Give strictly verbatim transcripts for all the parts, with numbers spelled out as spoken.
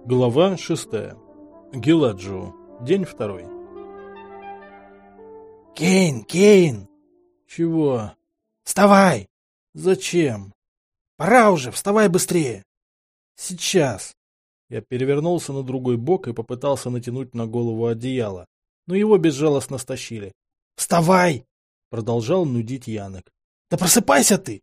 Глава шестая. Геладжио. День второй. Кейн, Кейн! Чего? Вставай! Зачем? Пора уже, вставай быстрее! Сейчас. Я перевернулся на другой бок и попытался натянуть на голову одеяло, но его безжалостно стащили. Вставай! Продолжал нудить Янок. Да просыпайся ты!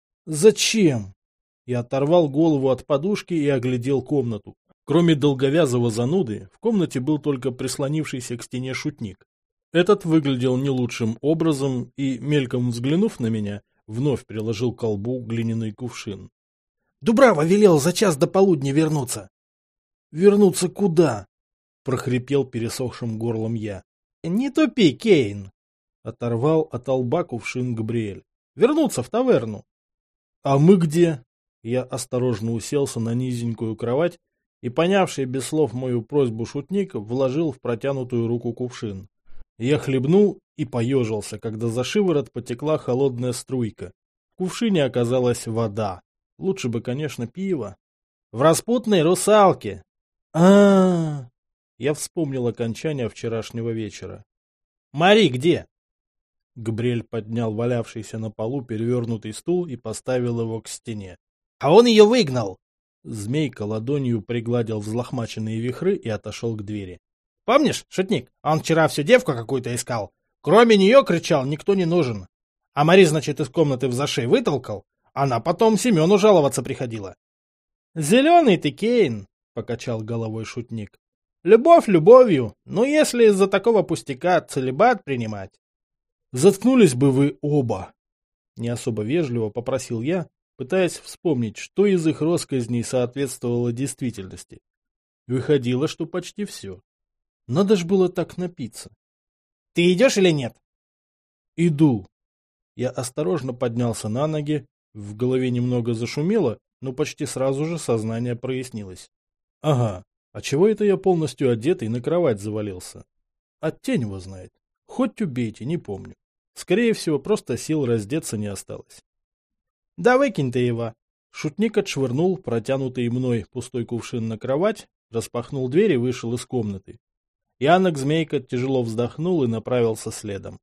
Зачем? Я оторвал голову от подушки и оглядел комнату. Кроме долговязого зануды, в комнате был только прислонившийся к стене шутник. Этот выглядел не лучшим образом и, мельком взглянув на меня, вновь приложил к колбу глиняный кувшин. Дубрава велел за час до полудня вернуться. Вернуться куда? Прохрипел пересохшим горлом я. Не тупи, Кейн. Оторвал от лба кувшин Габриэль. Вернуться в таверну. А мы где? Я осторожно уселся на низенькую кровать и, понявший без слов мою просьбу шутник, вложил в протянутую руку кувшин. Я хлебнул и поежился, когда за шиворот потекла холодная струйка. В кувшине оказалась вода. Лучше бы, конечно, пиво. В распутной русалке. а, -а, -а Я вспомнил окончание вчерашнего вечера. Мари где? Габриэль поднял валявшийся на полу перевернутый стул и поставил его к стене. А он ее выгнал. Змейка ладонью пригладил взлохмаченные вихры и отошел к двери. Помнишь, шутник, он вчера всю девку какую-то искал. Кроме нее, кричал, никто не нужен. А Мари, значит, из комнаты в зашей вытолкал. Она потом Семену жаловаться приходила. Зеленый ты, Кейн, покачал головой шутник. Любовь любовью, но если из-за такого пустяка целибат принимать. Заткнулись бы вы оба. Не особо вежливо попросил я, пытаясь вспомнить, что из их россказней соответствовало действительности. Выходило, что почти все. Надо ж было так напиться. — Ты идешь или нет? — Иду. Я осторожно поднялся на ноги, в голове немного зашумело, но почти сразу же сознание прояснилось. Ага, а чего это я полностью одетый на кровать завалился? А тень его знает. Хоть убейте, не помню. Скорее всего, просто сил раздеться не осталось. Да выкинь ты его. Шутник отшвырнул протянутый мной пустой кувшин на кровать, распахнул дверь и вышел из комнаты. Янок-змейка тяжело вздохнул и направился следом.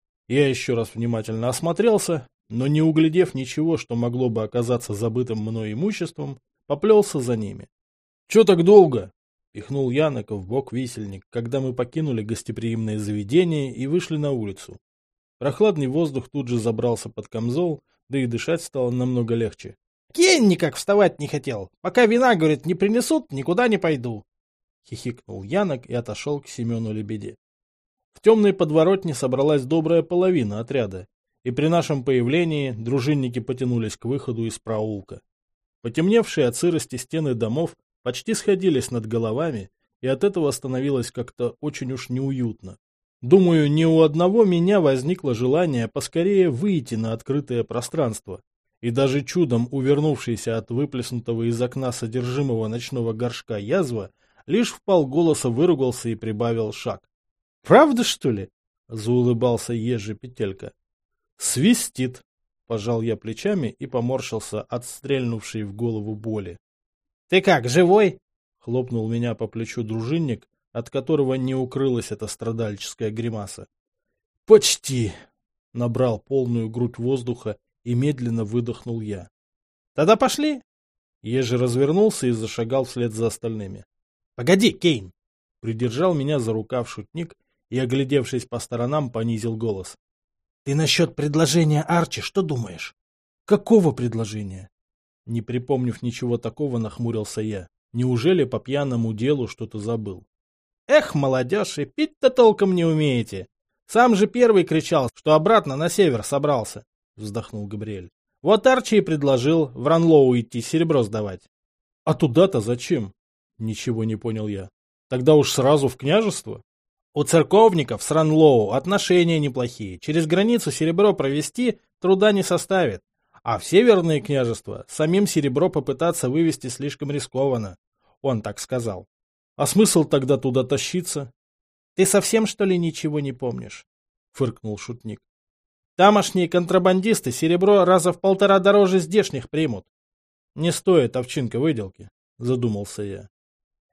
Я еще раз внимательно осмотрелся, но не углядев ничего, что могло бы оказаться забытым мной имуществом, поплелся за ними. — Че так долго? — пихнул Янока в бок висельник, когда мы покинули гостеприимное заведение и вышли на улицу. Прохладный воздух тут же забрался под камзол, да и дышать стало намного легче. — Кейн никак вставать не хотел. Пока вина, говорит, не принесут, никуда не пойду. — хихикнул Янок и отошел к Семену Лебеде. В темной подворотне собралась добрая половина отряда, и при нашем появлении дружинники потянулись к выходу из проулка. Потемневшие от сырости стены домов почти сходились над головами, и от этого становилось как-то очень уж неуютно. Думаю, ни у одного меня возникло желание поскорее выйти на открытое пространство, и даже чудом увернувшийся от выплеснутого из окна содержимого ночного горшка язва лишь вполголоса выругался и прибавил шаг. — Правда, что ли? — заулыбался ежи Петелька. — Свистит! — пожал я плечами и поморщился от стрельнувшей в голову боли. — Ты как, живой? — хлопнул меня по плечу дружинник, от которого не укрылась эта страдальческая гримаса. — Почти! — набрал полную грудь воздуха и медленно выдохнул я. — Тогда пошли! Ежи развернулся и зашагал вслед за остальными. — Погоди, Кейн! — придержал меня за рукав шутник и, оглядевшись по сторонам, понизил голос. — Ты насчет предложения Арчи что думаешь? — Какого предложения? Не припомнив ничего такого, нахмурился я. Неужели по пьяному делу что-то забыл? — Эх, молодежь, и пить-то толком не умеете. Сам же первый кричал, что обратно на север собрался, — вздохнул Габриэль. — Вот Арчи и предложил в Ранлоу идти серебро сдавать. — А туда-то зачем? — Ничего не понял я. — Тогда уж сразу в княжество? — У церковников с Ранлоу отношения неплохие. Через границу серебро провести труда не составит. А в северные княжества самим серебро попытаться вывести слишком рискованно. Он так сказал. — А смысл тогда туда тащиться? — Ты совсем, что ли, ничего не помнишь? — фыркнул шутник. — Тамошние контрабандисты серебро раза в полтора дороже здешних примут. — Не стоит овчинка выделки, — задумался я.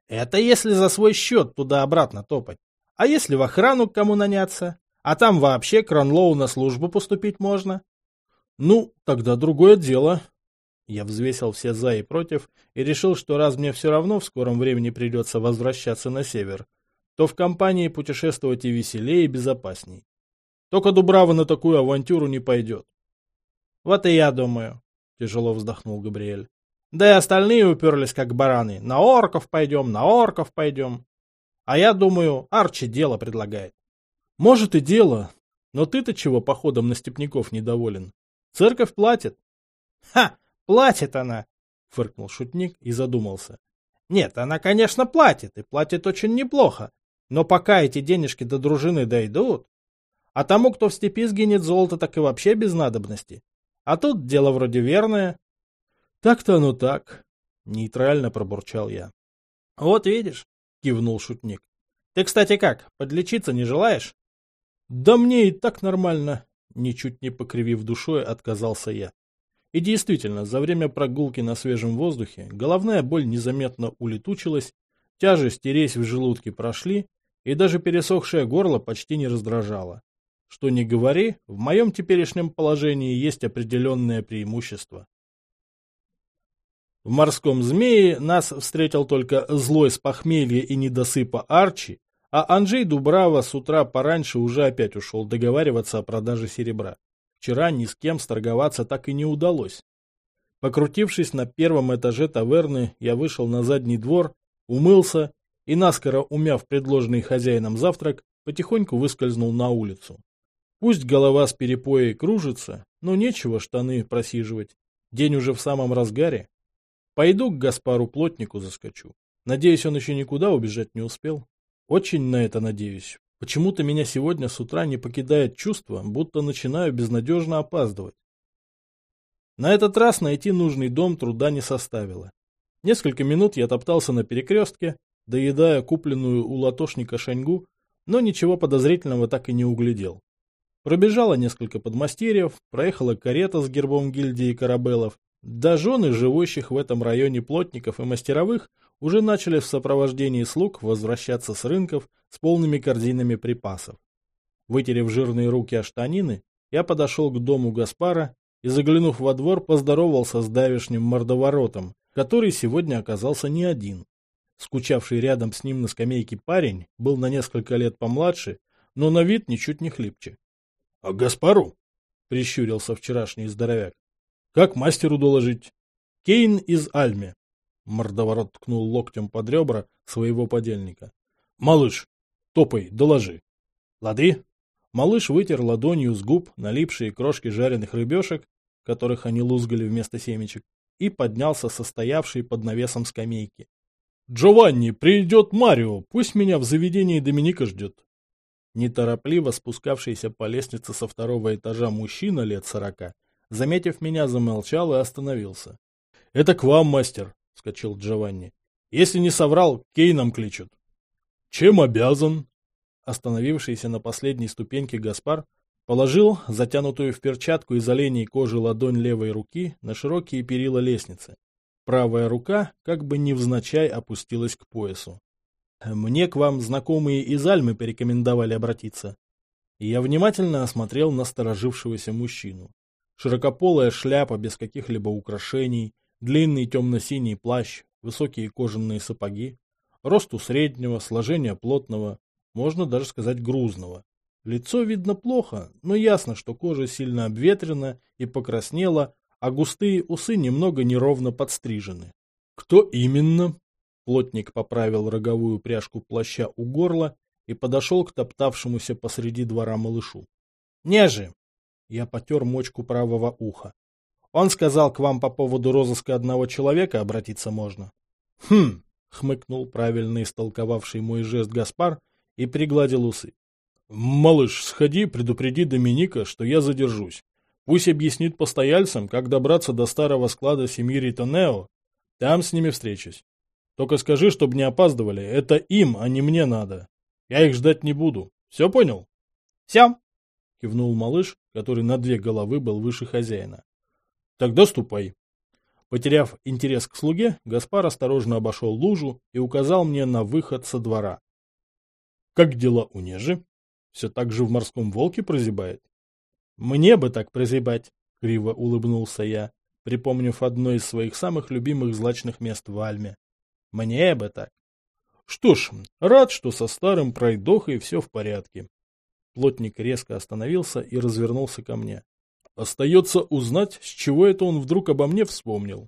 Это если за свой счет туда-обратно топать. А если в охрану к кому наняться? А там вообще Кронлоу на службу поступить можно. Ну, тогда другое дело. Я взвесил все за и против и решил, что раз мне все равно в скором времени придется возвращаться на север, то в компании путешествовать и веселее, и безопасней. Только Дубрава на такую авантюру не пойдет. Вот и я думаю, тяжело вздохнул Габриэль. Да и остальные уперлись как бараны. На орков пойдем, на орков пойдем. А я думаю, Арчи дело предлагает. Может и дело, но ты-то чего походом на степняков недоволен? Церковь платит. Ха, платит она, фыркнул шутник и задумался. Нет, она, конечно, платит, и платит очень неплохо. Но пока эти денежки до дружины дойдут, а тому, кто в степи сгинет золото, так и вообще без надобности. А тут дело вроде верное. Так-то оно так, нейтрально пробурчал я. Вот видишь, кивнул шутник. Ты, кстати, как, подлечиться не желаешь? Да мне и так нормально, ничуть не покривив душой, отказался я. И действительно, за время прогулки на свежем воздухе головная боль незаметно улетучилась, тяжесть и резь в желудке прошли, и даже пересохшее горло почти не раздражало. Что ни говори, в моем теперешнем положении есть определенное преимущество. В морском змее нас встретил только злой с похмелья и недосыпа Арчи, а Анджей Дубрава с утра пораньше уже опять ушел договариваться о продаже серебра. Вчера ни с кем сторговаться так и не удалось. Покрутившись на первом этаже таверны, я вышел на задний двор, умылся и, наскоро умяв предложенный хозяином завтрак, потихоньку выскользнул на улицу. Пусть голова с перепоей кружится, но нечего штаны просиживать. День уже в самом разгаре. Пойду к Гаспару Плотнику заскочу. Надеюсь, он еще никуда убежать не успел. Очень на это надеюсь. Почему-то меня сегодня с утра не покидает чувство, будто начинаю безнадежно опаздывать. На этот раз найти нужный дом труда не составило. Несколько минут я топтался на перекрестке, доедая купленную у латошника шаньгу, но ничего подозрительного так и не углядел. Пробежало несколько подмастерьев, проехала карета с гербом гильдии корабелов, да жены живущих в этом районе плотников и мастеровых уже начали в сопровождении слуг возвращаться с рынков с полными корзинами припасов. Вытерев жирные руки о штанины, я подошел к дому Гаспара и, заглянув во двор, поздоровался с давешним мордоворотом, который сегодня оказался не один. Скучавший рядом с ним на скамейке парень был на несколько лет помладше, но на вид ничуть не хлипче. — А Гаспару? — прищурился вчерашний здоровяк. — Как мастеру доложить? — Кейн из Альме. Мордоворот ткнул локтем под ребра своего подельника. — Малыш, топай, доложи. — Лады? Малыш вытер ладонью с губ налипшие крошки жареных рыбешек, которых они лузгали вместо семечек, и поднялся со стоявшей под навесом скамейки. — Джованни, придет Марио, пусть меня в заведении Доминика ждет. Неторопливо спускавшийся по лестнице со второго этажа мужчина лет сорока, заметив меня, замолчал и остановился. — Это к вам, мастер, — вскочил Джованни. — Если не соврал, Кейном кличут. — Чем обязан? Остановившийся на последней ступеньке Гаспар положил затянутую в перчатку из оленей кожи ладонь левой руки на широкие перила лестницы. Правая рука как бы невзначай опустилась к поясу. Мне к вам знакомые из Альмы порекомендовали обратиться. И я внимательно осмотрел насторожившегося мужчину. Широкополая шляпа без каких-либо украшений, длинный темно-синий плащ, высокие кожаные сапоги, росту среднего, сложения плотного, можно даже сказать грузного. Лицо видно плохо, но ясно, что кожа сильно обветрена и покраснела, а густые усы немного неровно подстрижены. Кто именно? Плотник поправил роговую пряжку плаща у горла и подошел к топтавшемуся посреди двора малышу. — Нежи! Я потер мочку правого уха. Он сказал, к вам по поводу розыска одного человека обратиться можно. — Хм! — хмыкнул правильно истолковавший мой жест Гаспар и пригладил усы. — Малыш, сходи, предупреди Доминика, что я задержусь. Пусть объяснит постояльцам, как добраться до старого склада семьи Ритонео. Там с ними встречусь. Только скажи, чтобы не опаздывали. Это им, а не мне надо. Я их ждать не буду. Все понял? — Все, — кивнул малыш, который на две головы был выше хозяина. — Тогда ступай. Потеряв интерес к слуге, Гаспар осторожно обошел лужу и указал мне на выход со двора. Как дела у Нежи? Все так же в морском волке прозябает? Мне бы так прозябать, криво улыбнулся я, припомнив одно из своих самых любимых злачных мест в Альме. Мне бы так. Что ж, рад, что со старым пройдохой все в порядке. Плотник резко остановился и развернулся ко мне. Остается узнать, с чего это он вдруг обо мне вспомнил.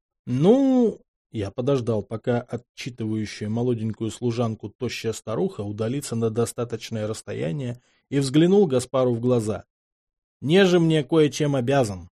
Ну, я подождал, пока отчитывающая молоденькую служанку тощая старуха удалится на достаточное расстояние, и взглянул Гаспару в глаза. Неже мне кое-чем обязан.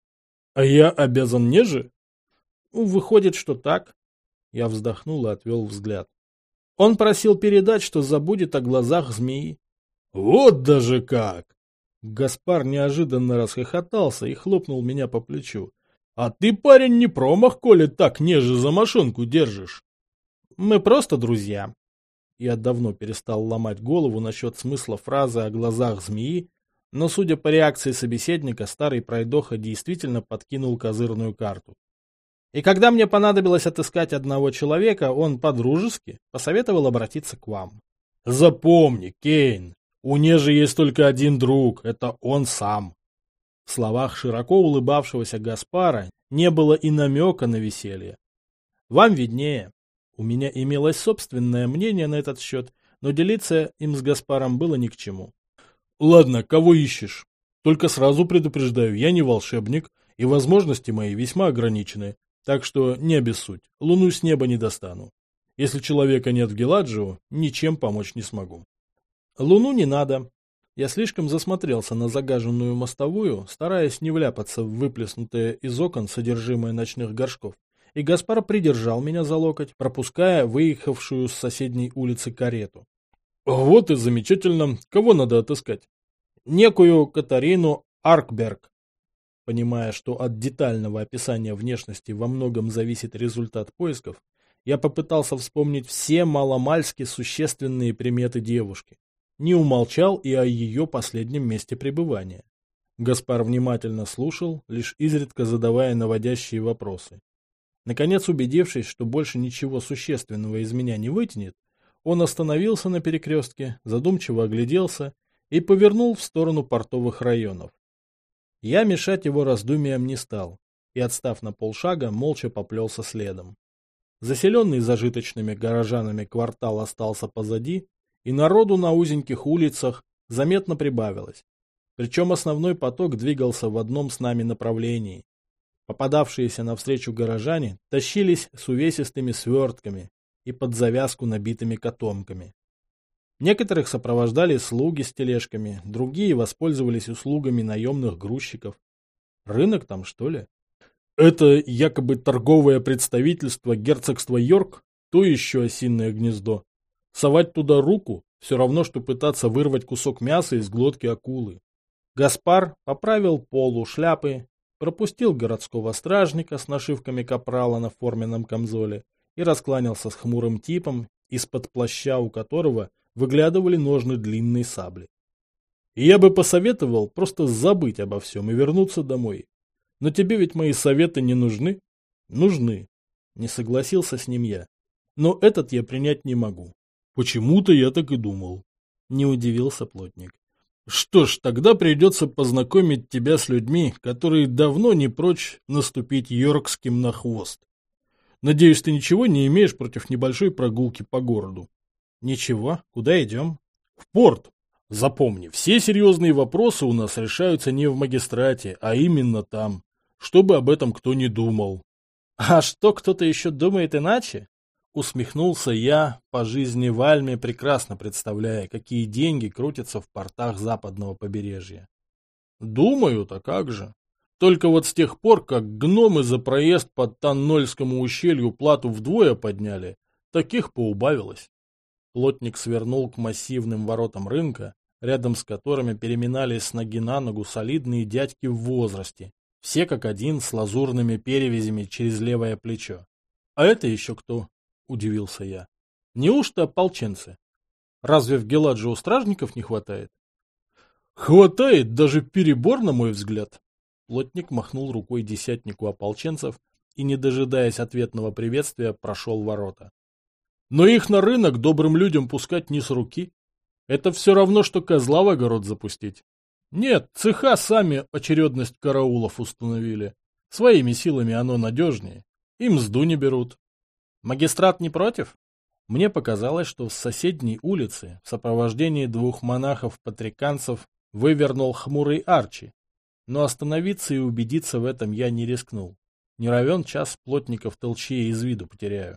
А я обязан Неже? Выходит, что так. Я вздохнул и отвел взгляд. Он просил передать, что забудет о глазах змеи. Вот даже как! Гаспар неожиданно расхохотался и хлопнул меня по плечу. А ты, парень, не промах, коли так Неже за мошонку держишь. Мы просто друзья. Я давно перестал ломать голову насчет смысла фразы о глазах змеи, но, судя по реакции собеседника, старый пройдоха действительно подкинул козырную карту. И когда мне понадобилось отыскать одного человека, он по-дружески посоветовал обратиться к вам. Запомни, Кейн, у Нежи есть только один друг, это он сам. В словах широко улыбавшегося Гаспара не было и намека на веселье. Вам виднее. У меня имелось собственное мнение на этот счет, но делиться им с Гаспаром было ни к чему. Ладно, кого ищешь? Только сразу предупреждаю, я не волшебник, и возможности мои весьма ограничены. Так что не обессудь, луну с неба не достану. Если человека нет в Геладжио, ничем помочь не смогу. Луну не надо. Я слишком засмотрелся на загаженную мостовую, стараясь не вляпаться в выплеснутое из окон содержимое ночных горшков. И Гаспар придержал меня за локоть, пропуская выехавшую с соседней улицы карету. Вот и замечательно. Кого надо отыскать? Некую Катарину Аркберг. Понимая, что от детального описания внешности во многом зависит результат поисков, я попытался вспомнить все маломальски существенные приметы девушки. Не умолчал и о ее последнем месте пребывания. Гаспар внимательно слушал, лишь изредка задавая наводящие вопросы. Наконец, убедившись, что больше ничего существенного из меня не вытянет, он остановился на перекрестке, задумчиво огляделся и повернул в сторону портовых районов. Я мешать его раздумьям не стал, и, отстав на полшага, молча поплелся следом. Заселенный зажиточными горожанами квартал остался позади, и народу на узеньких улицах заметно прибавилось. Причем основной поток двигался в одном с нами направлении. Попадавшиеся навстречу горожане тащились с увесистыми свертками и под завязку набитыми котомками. Некоторых сопровождали слуги с тележками, другие воспользовались услугами наемных грузчиков. Рынок там, что ли? Это якобы торговое представительство герцогства Йорк, то еще осиное гнездо. Совать туда руку — все равно, что пытаться вырвать кусок мяса из глотки акулы. Гаспар поправил полу шляпы, пропустил городского стражника с нашивками капрала на форменном камзоле и раскланялся с хмурым типом, из-под плаща у которого выглядывали ножны длинной сабли. И я бы посоветовал просто забыть обо всем и вернуться домой. Но тебе ведь мои советы не нужны? Нужны. Не согласился с ним я. Но этот я принять не могу. Почему-то я так и думал. Не удивился плотник. Что ж, тогда придется познакомить тебя с людьми, которые давно не прочь наступить йоркским на хвост. Надеюсь, ты ничего не имеешь против небольшой прогулки по городу? Ничего. Куда идем? В порт. Запомни, все серьезные вопросы у нас решаются не в магистрате, а именно там. Чтобы об этом кто не думал. А что, кто-то еще думает иначе? Усмехнулся я, по жизни в Альме прекрасно представляя, какие деньги крутятся в портах западного побережья. Думают, а как же? Только вот с тех пор, как гномы за проезд по Таннольскому ущелью плату вдвое подняли, таких поубавилось. Плотник свернул к массивным воротам рынка, рядом с которыми переминались с ноги на ногу солидные дядьки в возрасте, все как один с лазурными перевязями через левое плечо. А это еще кто? Удивился я. Неужто ополченцы? Разве в Геладжио стражников не хватает? Хватает, даже перебор, на мой взгляд. Плотник махнул рукой десятнику ополченцев, и, не дожидаясь ответного приветствия, прошел ворота. Но их на рынок добрым людям пускать не с руки. Это все равно, что козла в огород запустить. Нет, цеха сами очередность караулов установили. Своими силами оно надежнее. И мзду не берут. Магистрат не против? Мне показалось, что с соседней улицы в сопровождении двух монахов-патриканцев вывернул хмурый Арчи. Но остановиться и убедиться в этом я не рискнул. Не равен час плотников толчье из виду потеряю.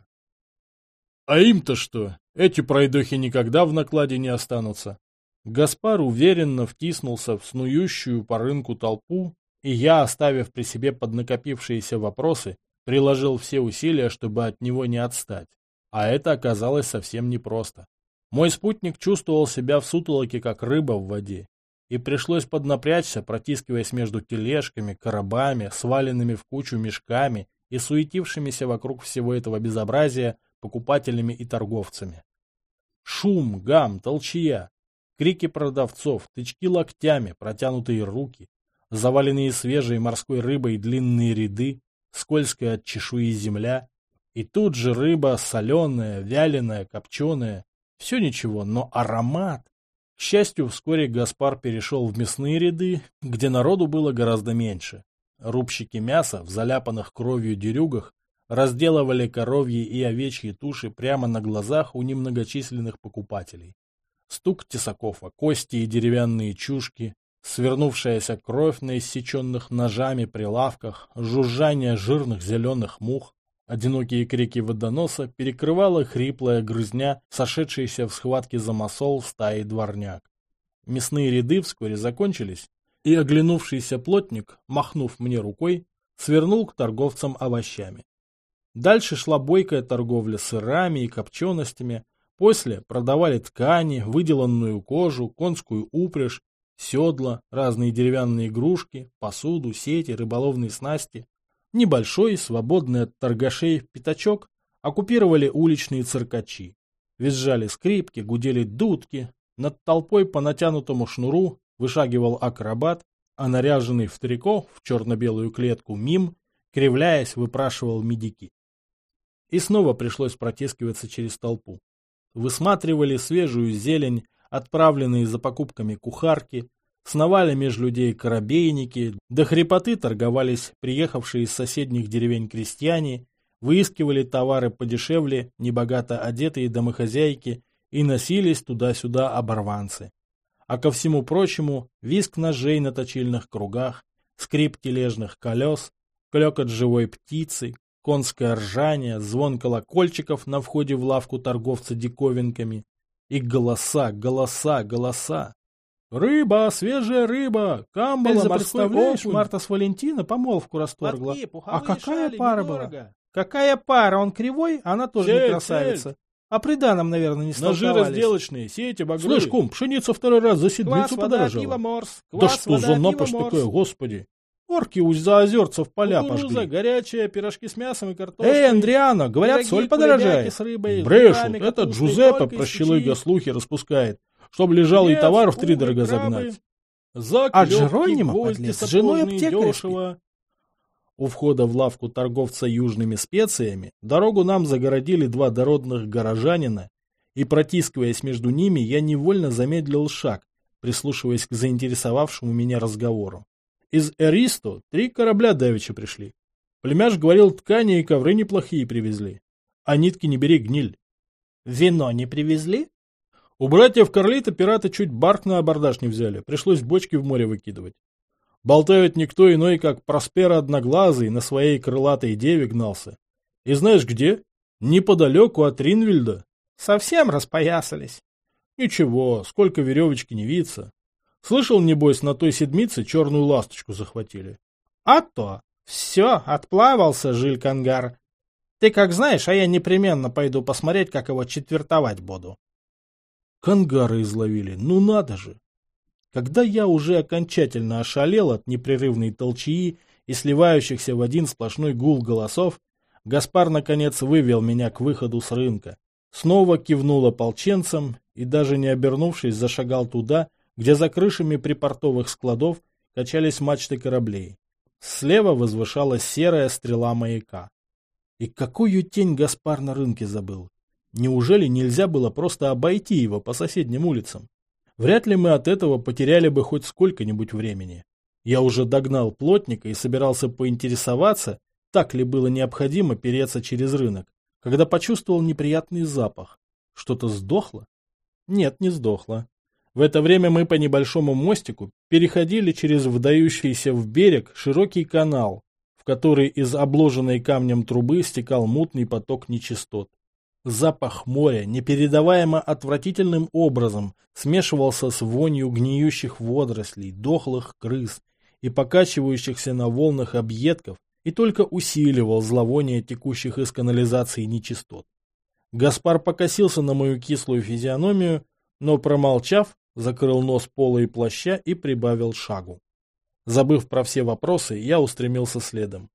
А им-то что? Эти пройдохи никогда в накладе не останутся. Гаспар уверенно втиснулся в снующую по рынку толпу, и я, оставив при себе поднакопившиеся вопросы, приложил все усилия, чтобы от него не отстать. А это оказалось совсем непросто. Мой спутник чувствовал себя в сутолоке, как рыба в воде, и пришлось поднапрячься, протискиваясь между тележками, коробами, сваленными в кучу мешками и суетившимися вокруг всего этого безобразия покупателями и торговцами. Шум, гам, толчья, крики продавцов, тычки локтями, протянутые руки, заваленные свежей морской рыбой длинные ряды, скользкая от чешуи земля, и тут же рыба соленая, вяленая, копченая. Все ничего, но аромат. К счастью, вскоре Гаспар перешел в мясные ряды, где народу было гораздо меньше. Рубщики мяса в заляпанных кровью дерюгах разделывали коровьи и овечьи туши прямо на глазах у немногочисленных покупателей. Стук тесаков о кости и деревянные чушки, свернувшаяся кровь на иссеченных ножами прилавках, жужжание жирных зеленых мух, одинокие крики водоноса перекрывала хриплая грызня, сошедшаяся в схватке за масол стаи дворняк. Мясные ряды вскоре закончились, и оглянувшийся плотник, махнув мне рукой, свернул к торговцам овощами. Дальше шла бойкая торговля сырами и копченостями, после продавали ткани, выделанную кожу, конскую упряжь, седла, разные деревянные игрушки, посуду, сети, рыболовные снасти. Небольшой, свободный от торгашей пятачок оккупировали уличные циркачи. Визжали скрипки, гудели дудки, над толпой по натянутому шнуру вышагивал акробат, а наряженный в трико в черно-белую клетку мим, кривляясь, выпрашивал медики. И снова пришлось протискиваться через толпу. Высматривали свежую зелень, отправленные за покупками кухарки, сновали меж людей корабейники, до хрипоты торговались приехавшие из соседних деревень крестьяне, выискивали товары подешевле, небогато одетые домохозяйки и носились туда-сюда оборванцы. А ко всему прочему визг ножей на точильных кругах, скрип тележных колес, клёкот живой птицы, конское ржание, звон колокольчиков на входе в лавку торговца диковинками и голоса, голоса, голоса. Рыба, свежая рыба, камбала, морской окунь. Марта с Валентина помолвку расторгла. Платки, А какая шали, пара недорого. была? Какая пара? Он кривой, она тоже Цель, не красавица. цель. А при данном, наверное, не Ножи столковались. разделочные, сети, багры. Слышь, кум, пшеница второй раз за седмицу Квас, вода, пиво, подорожала. морс. Да Квас, что вода, за пиво, напасть морс. такая, господи. Орки у заозерца в поля Кукуруза, пожгли. горячая, пирожки с мясом и картошкой. Эй, Андриано, говорят, пироги, соль кулебяки подорожает. с рыбой, с Брешут, грибами, этот капустой, Джузеппе только из прощелыга печи. слухи распускает, чтобы лежал и Нет, товар в угли, втридорога крабы. загнать. Заклепки, А Джеронима, гвозди подлец, с женой сапожные, аптекарь дешево. У входа в лавку торговца южными специями дорогу нам загородили два дородных горожанина, и, протискиваясь между ними, я невольно замедлил шаг, прислушиваясь к заинтересовавшему меня разговору. Из Эристо три корабля давеча пришли. Племяш говорил, ткани и ковры неплохие привезли. А нитки не бери, гниль. Вино не привезли? У братьев Карлита пираты чуть барк на абордаж не взяли, пришлось бочки в море выкидывать. Болтают никто иной, как Проспера Одноглазый на своей крылатой деве гнался. И знаешь где? Неподалеку от Ринвильда. Совсем распоясались. Ничего, сколько веревочки не виться. Слышал, небось, на той седмице черную ласточку захватили. А то. Все, отплавался Жиль-Кангар. Ты как знаешь, а я непременно пойду посмотреть, как его четвертовать буду. Кангары изловили, ну надо же. Когда я уже окончательно ошалел от непрерывной толчии и сливающихся в один сплошной гул голосов, Гаспар наконец вывел меня к выходу с рынка. Снова кивнул ополченцам и, даже не обернувшись, зашагал туда, где за крышами припортовых складов качались мачты кораблей. Слева возвышалась серая стрела маяка. И какую тень Гаспар на рынке забыл? Неужели нельзя было просто обойти его по соседним улицам? Вряд ли мы от этого потеряли бы хоть сколько-нибудь времени. Я уже догнал плотника и собирался поинтересоваться, так ли было необходимо переться через рынок, когда почувствовал неприятный запах. Что-то сдохло? Нет, не сдохло. В это время мы по небольшому мостику переходили через вдающийся в берег широкий канал, в который из обложенной камнем трубы стекал мутный поток нечистот. Запах моря непередаваемо отвратительным образом смешивался с вонью гниющих водорослей, дохлых крыс и покачивающихся на волнах объедков и только усиливал зловоние текущих из канализации нечистот. Гаспар покосился на мою кислую физиономию, но, промолчав, закрыл нос пола и плаща и прибавил шагу. Забыв про все вопросы, я устремился следом.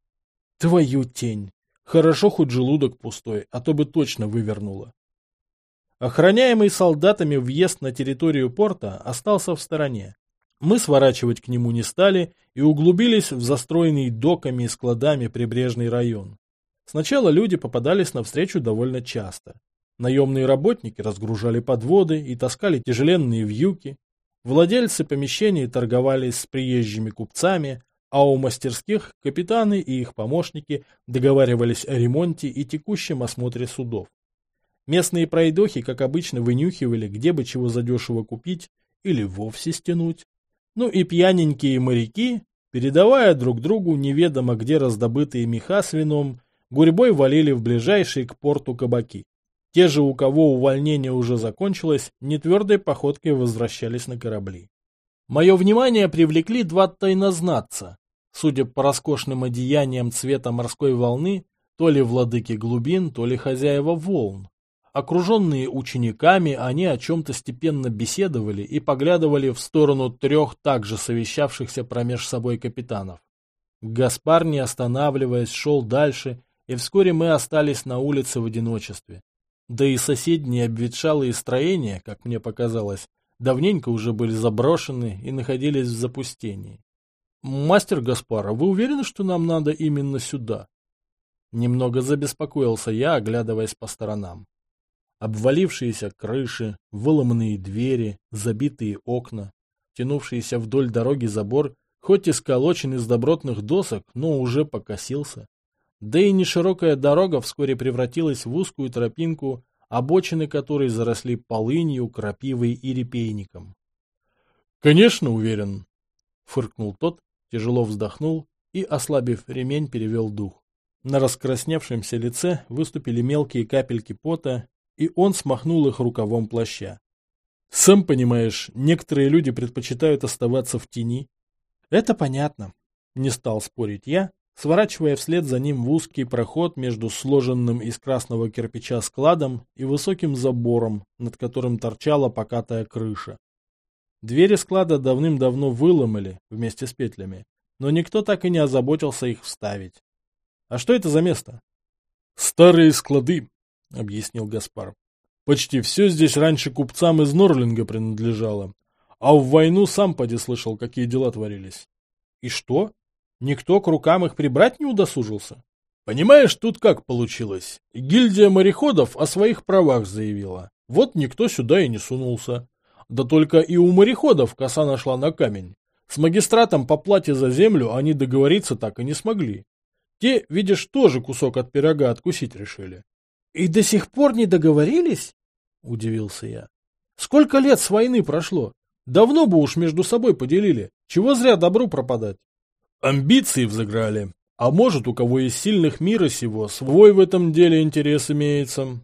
Твою тень! Хорошо хоть желудок пустой, а то бы точно вывернуло. Охраняемый солдатами въезд на территорию порта остался в стороне. Мы сворачивать к нему не стали и углубились в застроенный доками и складами прибрежный район. Сначала люди попадались навстречу довольно часто. Наемные работники разгружали подводы и таскали тяжеленные вьюки. Владельцы помещений торговались с приезжими купцами, а у мастерских капитаны и их помощники договаривались о ремонте и текущем осмотре судов. Местные пройдохи, как обычно, вынюхивали, где бы чего задешево купить или вовсе стянуть. Ну и пьяненькие моряки, передавая друг другу неведомо где раздобытые меха с вином, гурьбой валили в ближайшие к порту кабаки. Те же, у кого увольнение уже закончилось, нетвердой походкой возвращались на корабли. Мое внимание привлекли два тайнознатца. Судя по роскошным одеяниям цвета морской волны, то ли владыки глубин, то ли хозяева волн. Окруженные учениками, они о чем-то степенно беседовали и поглядывали в сторону трех также совещавшихся промеж собой капитанов. Гаспар, не останавливаясь, шел дальше, и вскоре мы остались на улице в одиночестве. Да и соседние обветшалые строения, как мне показалось, давненько уже были заброшены и находились в запустении. «Мастер Гаспар, вы уверены, что нам надо именно сюда?» Немного забеспокоился я, оглядываясь по сторонам. Обвалившиеся крыши, выломанные двери, забитые окна, тянувшийся вдоль дороги забор, хоть и сколочен из добротных досок, но уже покосился. Да и неширокая дорога вскоре превратилась в узкую тропинку, обочины которой заросли полынью, крапивой и репейником. — Конечно, уверен, — фыркнул тот, тяжело вздохнул и, ослабив ремень, перевел дух. На раскрасневшемся лице выступили мелкие капельки пота, и он смахнул их рукавом плаща. — Сам понимаешь, некоторые люди предпочитают оставаться в тени. — Это понятно, — не стал спорить я, сворачивая вслед за ним в узкий проход между сложенным из красного кирпича складом и высоким забором, над которым торчала покатая крыша. Двери склада давным-давно выломали вместе с петлями, но никто так и не озаботился их вставить. — А что это за место? — Старые склады, — объяснил Гаспар. — Почти все здесь раньше купцам из Норлинга принадлежало, а в войну сам поди слышал, какие дела творились. — И что? Никто к рукам их прибрать не удосужился? Понимаешь, тут как получилось. Гильдия мореходов о своих правах заявила. Вот никто сюда и не сунулся. Да только и у мореходов коса нашла на камень. С магистратом по плате за землю они договориться так и не смогли. Те, видишь, тоже кусок от пирога откусить решили. — И до сих пор не договорились? — удивился я. — Сколько лет с войны прошло? Давно бы уж между собой поделили. Чего зря добру пропадать? Амбиции взыграли. А может, у кого из сильных мира сего свой в этом деле интерес имеется.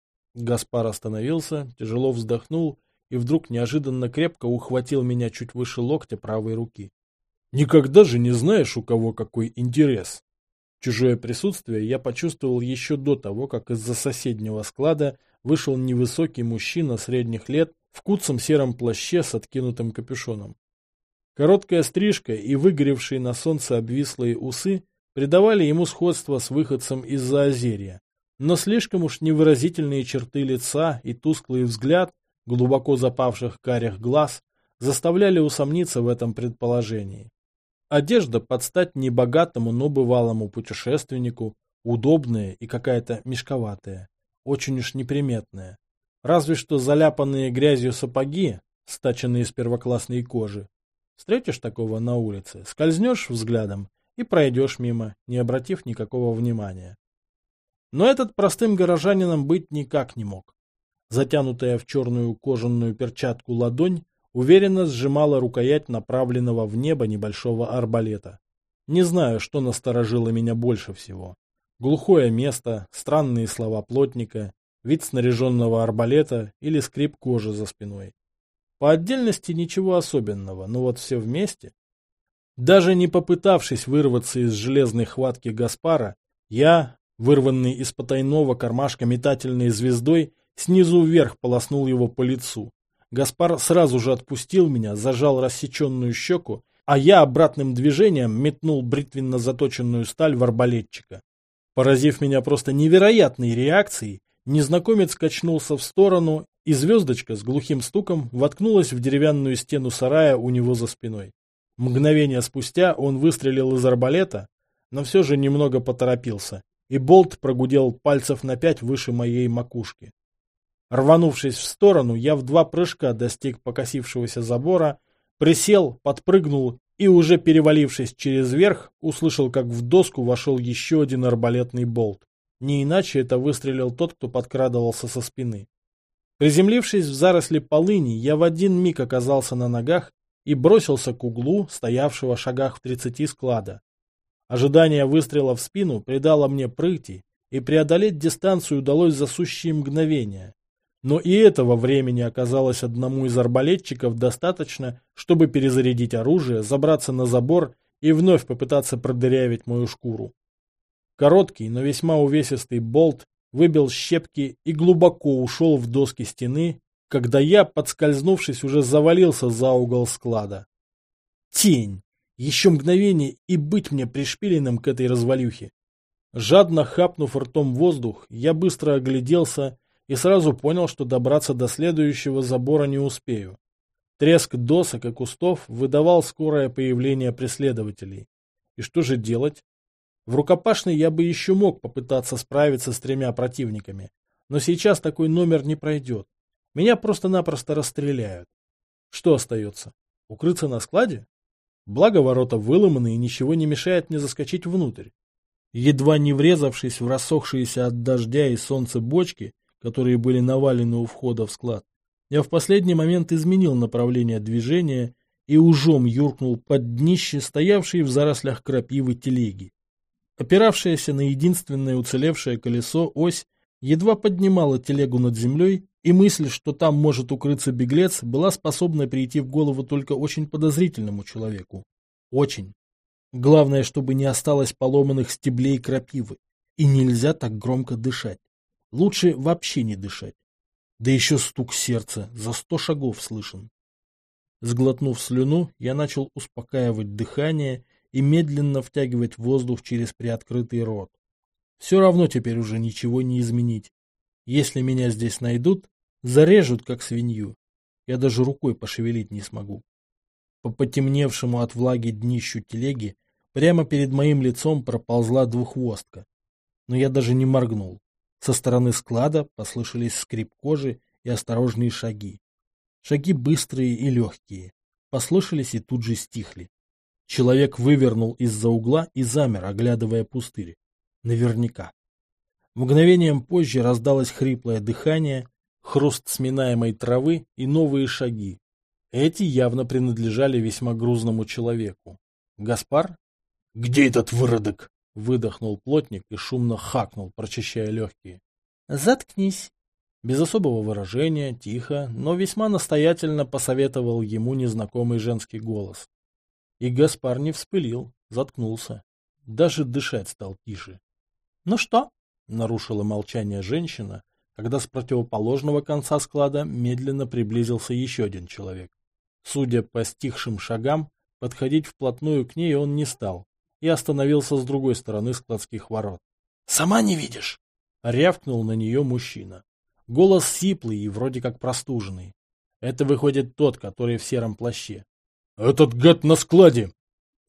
Гаспар остановился, тяжело вздохнул и вдруг неожиданно крепко ухватил меня чуть выше локтя правой руки. Никогда же не знаешь, у кого какой интерес. Чужое присутствие я почувствовал еще до того, как из-за соседнего склада вышел невысокий мужчина средних лет в куцом сером плаще с откинутым капюшоном. Короткая стрижка и выгоревшие на солнце обвислые усы придавали ему сходство с выходцем из Заозерья, но слишком уж невыразительные черты лица и тусклый взгляд глубоко запавших карих глаз заставляли усомниться в этом предположении. Одежда под стать небогатому, но бывалому путешественнику, удобная и какая-то мешковатая, очень уж неприметная. Разве что заляпанные грязью сапоги, стачанные из первоклассной кожи. Встретишь такого на улице, скользнешь взглядом и пройдешь мимо, не обратив никакого внимания. Но этот простым горожанином быть никак не мог. Затянутая в черную кожаную перчатку ладонь уверенно сжимала рукоять направленного в небо небольшого арбалета. Не знаю, что насторожило меня больше всего. Глухое место, странные слова плотника, вид снаряженного арбалета или скрип кожи за спиной. По отдельности ничего особенного, но вот все вместе. Даже не попытавшись вырваться из железной хватки Гаспара, я, вырванный из потайного кармашка метательной звездой, снизу вверх полоснул его по лицу. Гаспар сразу же отпустил меня, зажал рассеченную щеку, а я обратным движением метнул бритвенно заточенную сталь в арбалетчика. Поразив меня просто невероятной реакцией, незнакомец качнулся в сторону, и звездочка с глухим стуком воткнулась в деревянную стену сарая у него за спиной. Мгновение спустя он выстрелил из арбалета, но все же немного поторопился, и болт прогудел пальцев на пять выше моей макушки. Рванувшись в сторону, я в два прыжка достиг покосившегося забора, присел, подпрыгнул и, уже перевалившись через верх, услышал, как в доску вошел еще один арбалетный болт. Не иначе это выстрелил тот, кто подкрадывался со спины. Приземлившись в заросли полыни, я в один миг оказался на ногах и бросился к углу, стоявшего в шагах в тридцати склада. Ожидание выстрела в спину придало мне прыти, и преодолеть дистанцию удалось за сущие мгновения. Но и этого времени оказалось одному из арбалетчиков достаточно, чтобы перезарядить оружие, забраться на забор и вновь попытаться продырявить мою шкуру. Короткий, но весьма увесистый болт выбил щепки и глубоко ушел в доски стены, когда я, подскользнувшись, уже завалился за угол склада. Тень! Еще мгновение и быть мне пришпиленным к этой развалюхе. Жадно хапнув ртом воздух, я быстро огляделся и сразу понял, что добраться до следующего забора не успею. Треск досок и кустов выдавал скорое появление преследователей. И что же делать? В рукопашной я бы еще мог попытаться справиться с тремя противниками, но сейчас такой номер не пройдет. Меня просто-напросто расстреляют. Что остается? Укрыться на складе? Благо ворота выломаны и ничего не мешает мне заскочить внутрь. Едва не врезавшись в рассохшиеся от дождя и солнца бочки, которые были навалены у входа в склад, я в последний момент изменил направление движения и ужом юркнул под днище стоявшей в зарослях крапивы телеги. Опиравшаяся на единственное уцелевшее колесо ось едва поднимала телегу над землей, и мысль, что там может укрыться беглец, была способна прийти в голову только очень подозрительному человеку. Очень. Главное, чтобы не осталось поломанных стеблей крапивы. И нельзя так громко дышать. Лучше вообще не дышать. Да еще стук сердца за сто шагов слышен. Сглотнув слюну, я начал успокаивать дыхание и медленно втягивать воздух через приоткрытый рот. Все равно теперь уже ничего не изменить. Если меня здесь найдут, зарежут как свинью. Я даже рукой пошевелить не смогу. По потемневшему от влаги днищу телеги прямо перед моим лицом проползла двуххвостка. Но я даже не моргнул. Со стороны склада послышались скрип кожи и осторожные шаги. Шаги быстрые и легкие. Послышались и тут же стихли. Человек вывернул из-за угла и замер, оглядывая пустырь. Наверняка. Мгновением позже раздалось хриплое дыхание, хруст сминаемой травы и новые шаги. Эти явно принадлежали весьма грузному человеку. Гаспар? — Где этот выродок? — выдохнул плотник и шумно хакнул, прочищая легкие. — Заткнись. Без особого выражения, тихо, но весьма настоятельно посоветовал ему незнакомый женский голос. И Гаспар не вспылил, заткнулся. Даже дышать стал тише. — Ну что? — нарушила молчание женщина, когда с противоположного конца склада медленно приблизился еще один человек. Судя по стихшим шагам, подходить вплотную к ней он не стал и остановился с другой стороны складских ворот. — Сама не видишь? — рявкнул на нее мужчина. Голос сиплый и вроде как простуженный. Это выходит тот, который в сером плаще. — Этот гад на складе! —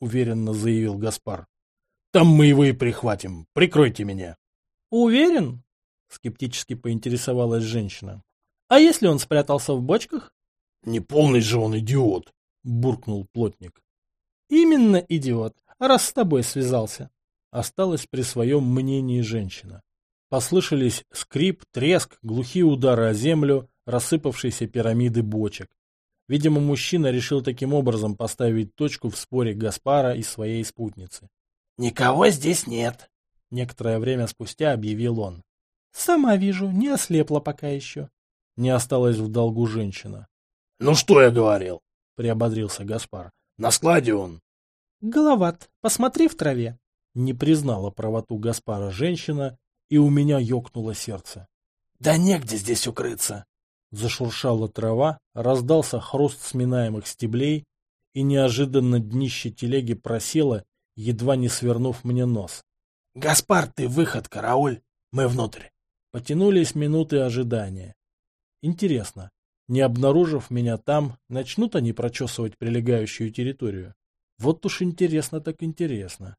уверенно заявил Гаспар. Там мы его и прихватим. Прикройте меня. Уверен? Скептически поинтересовалась женщина. А если он спрятался в бочках? Не полный же он идиот, буркнул плотник. Именно идиот, раз с тобой связался. Осталась при своем мнении женщина. Послышались скрип, треск, глухие удары о землю, рассыпавшиеся пирамиды бочек. Видимо, мужчина решил таким образом поставить точку в споре Гаспара и своей спутницы. «Никого здесь нет», — некоторое время спустя объявил он. «Сама вижу, не ослепла пока еще». Не осталась в долгу женщина. «Ну что я говорил?» — приободрился Гаспар. «На складе он». «Головат, посмотри в траве». Не признала правоту Гаспара женщина, и у меня ёкнуло сердце. «Да негде здесь укрыться». Зашуршала трава, раздался хруст сминаемых стеблей, и неожиданно днище телеги просело, едва не свернув мне нос. «Гаспар, ты выход, карауль, мы внутрь». Потянулись минуты ожидания. Интересно, не обнаружив меня там, начнут они прочесывать прилегающую территорию? Вот уж интересно так интересно.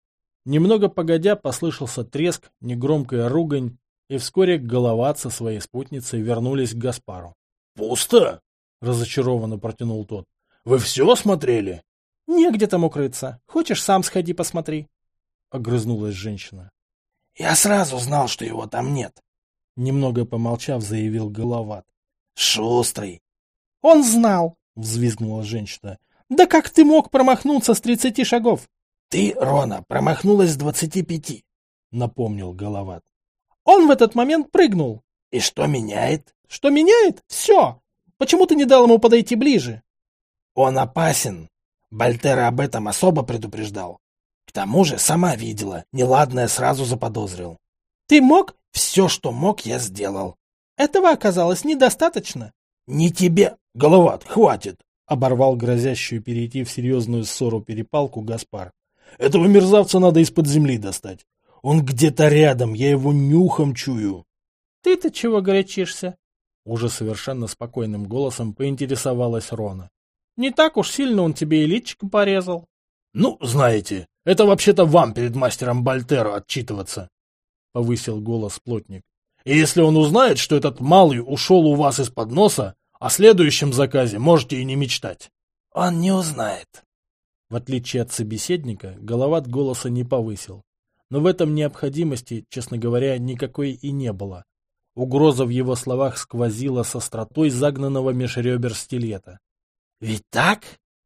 Немного погодя послышался треск, негромкая ругань, и вскоре Головат со своей спутницей вернулись к Гаспару. «Пусто?» — разочарованно протянул тот. «Вы все осмотрели?» «Негде там укрыться. Хочешь, сам сходи посмотри?» — огрызнулась женщина. «Я сразу знал, что его там нет», — немного помолчав, заявил Головат. «Шустрый». «Он знал!» — взвизгнула женщина. «Да как ты мог промахнуться с тридцати шагов?» «Ты, Рона, промахнулась с двадцати пяти», — напомнил Головат. «Он в этот момент прыгнул». «И что меняет?» «Что меняет? Все! Почему ты не дал ему подойти ближе?» «Он опасен. Бальтера об этом особо предупреждал. К тому же, сама видела, неладное сразу заподозрил». «Ты мог?» «Все, что мог, я сделал». «Этого оказалось недостаточно». «Не тебе, Головат, хватит!» — оборвал грозящую перейти в серьезную ссору перепалку Гаспар. «Этого мерзавца надо из-под земли достать. Он где-то рядом, я его нюхом чую». «Ты-то чего горячишься?» Уже совершенно спокойным голосом поинтересовалась Рона. «Не так уж сильно он тебе и личико порезал». «Ну, знаете, это вообще-то вам перед мастером Бальтеро отчитываться», — повысил голос плотник. «И если он узнает, что этот малый ушел у вас из-под носа, о следующем заказе можете и не мечтать». «Он не узнает». В отличие от собеседника, Головат голоса не повысил. Но в этом необходимости, честно говоря, никакой и не было. Угроза в его словах сквозила с остротой загнанного меж ребер стилета. «Ведь так?»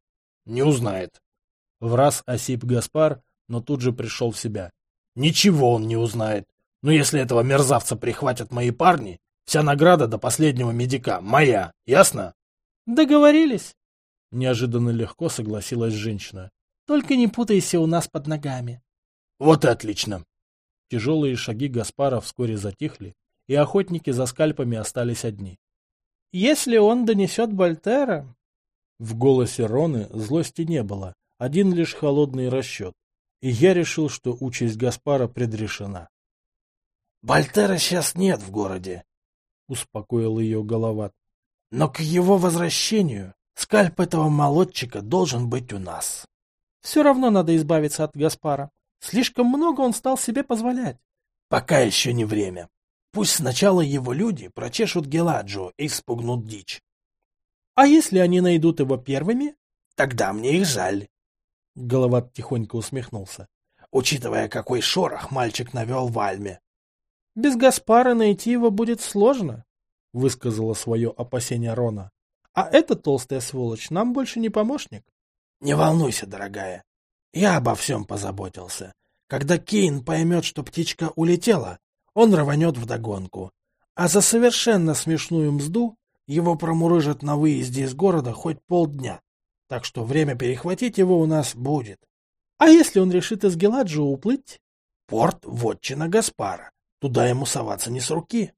«Не узнает». Враз осип Гаспар, но тут же пришел в себя. «Ничего он не узнает. Но если этого мерзавца прихватят мои парни, вся награда до последнего медика моя, ясно?» «Договорились?» Неожиданно легко согласилась женщина. «Только не путайся у нас под ногами». «Вот и отлично». Тяжелые шаги Гаспара вскоре затихли, и охотники за скальпами остались одни. «Если он донесет Бальтера...» В голосе Роны злости не было, один лишь холодный расчет, и я решил, что участь Гаспара предрешена. «Бальтера сейчас нет в городе», — успокоил ее Головат. «Но к его возвращению скальп этого молодчика должен быть у нас». «Все равно надо избавиться от Гаспара. Слишком много он стал себе позволять». «Пока еще не время. Пусть сначала его люди прочешут Геладжо и спугнут дичь». «А если они найдут его первыми?» «Тогда мне их жаль». Головат тихонько усмехнулся. «Учитывая, какой шорох мальчик навел в Альме». «Без Гаспара найти его будет сложно», — высказала свое опасение Рона. «А эта толстая сволочь нам больше не помощник». «Не волнуйся, дорогая. Я обо всем позаботился. Когда Кейн поймет, что птичка улетела, он рванет вдогонку. А за совершенно смешную мзду его промурыжат на выезде из города хоть полдня. Так что время перехватить его у нас будет». «А если он решит из Геладжо уплыть?» «Порт — вотчина Гаспара. Туда ему соваться не с руки».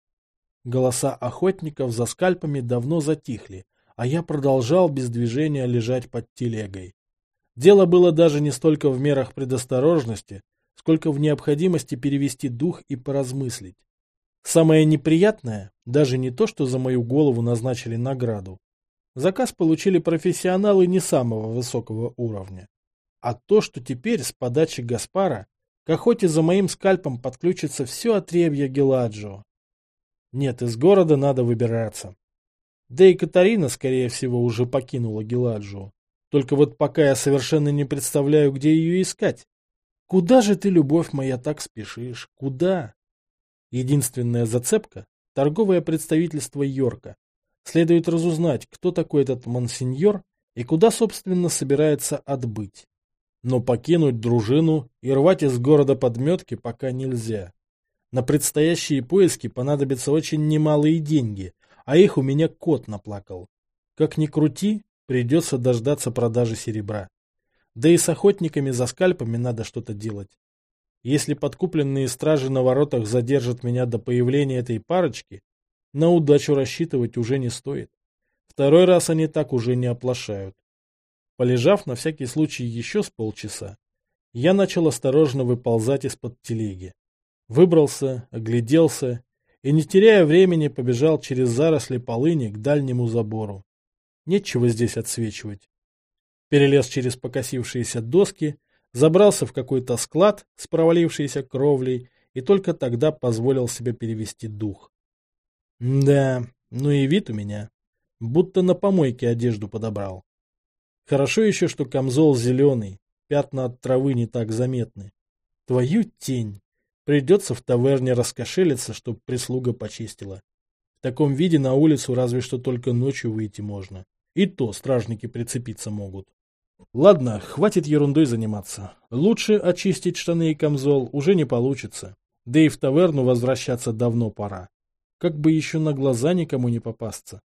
Голоса охотников за скальпами давно затихли, а я продолжал без движения лежать под телегой. Дело было даже не столько в мерах предосторожности, сколько в необходимости перевести дух и поразмыслить. Самое неприятное даже не то, что за мою голову назначили награду. Заказ получили профессионалы не самого высокого уровня. а то, что теперь с подачи Гаспара к охоте за моим скальпом подключится все отребье Геладжио. Нет, из города надо выбираться. Да и Катарина, скорее всего, уже покинула Геладжио. Только вот пока я совершенно не представляю, где ее искать. Куда же ты, любовь моя, так спешишь? Куда? Единственная зацепка — торговое представительство Йорка. Следует разузнать, кто такой этот монсеньор и куда, собственно, собирается отбыть. Но покинуть дружину и рвать из города подметки пока нельзя. На предстоящие поиски понадобятся очень немалые деньги, а их у меня кот наплакал. Как ни крути, придется дождаться продажи серебра. Да и с охотниками за скальпами надо что-то делать. Если подкупленные стражи на воротах задержат меня до появления этой парочки, на удачу рассчитывать уже не стоит. Второй раз они так уже не оплошают. Полежав на всякий случай еще с полчаса, я начал осторожно выползать из-под телеги. Выбрался, огляделся и, не теряя времени, побежал через заросли полыни к дальнему забору. Нечего здесь отсвечивать. Перелез через покосившиеся доски, забрался в какой-то склад с провалившейся кровлей и только тогда позволил себе перевести дух. Да, ну и вид у меня, будто на помойке одежду подобрал. Хорошо еще, что камзол зеленый, пятна от травы не так заметны. Твою тень! Придется в таверне раскошелиться, чтоб прислуга почистила. В таком виде на улицу разве что только ночью выйти можно. И то стражники прицепиться могут. Ладно, хватит ерундой заниматься. Лучше очистить штаны и камзол уже не получится. Да и в таверну возвращаться давно пора. Как бы еще на глаза никому не попасться.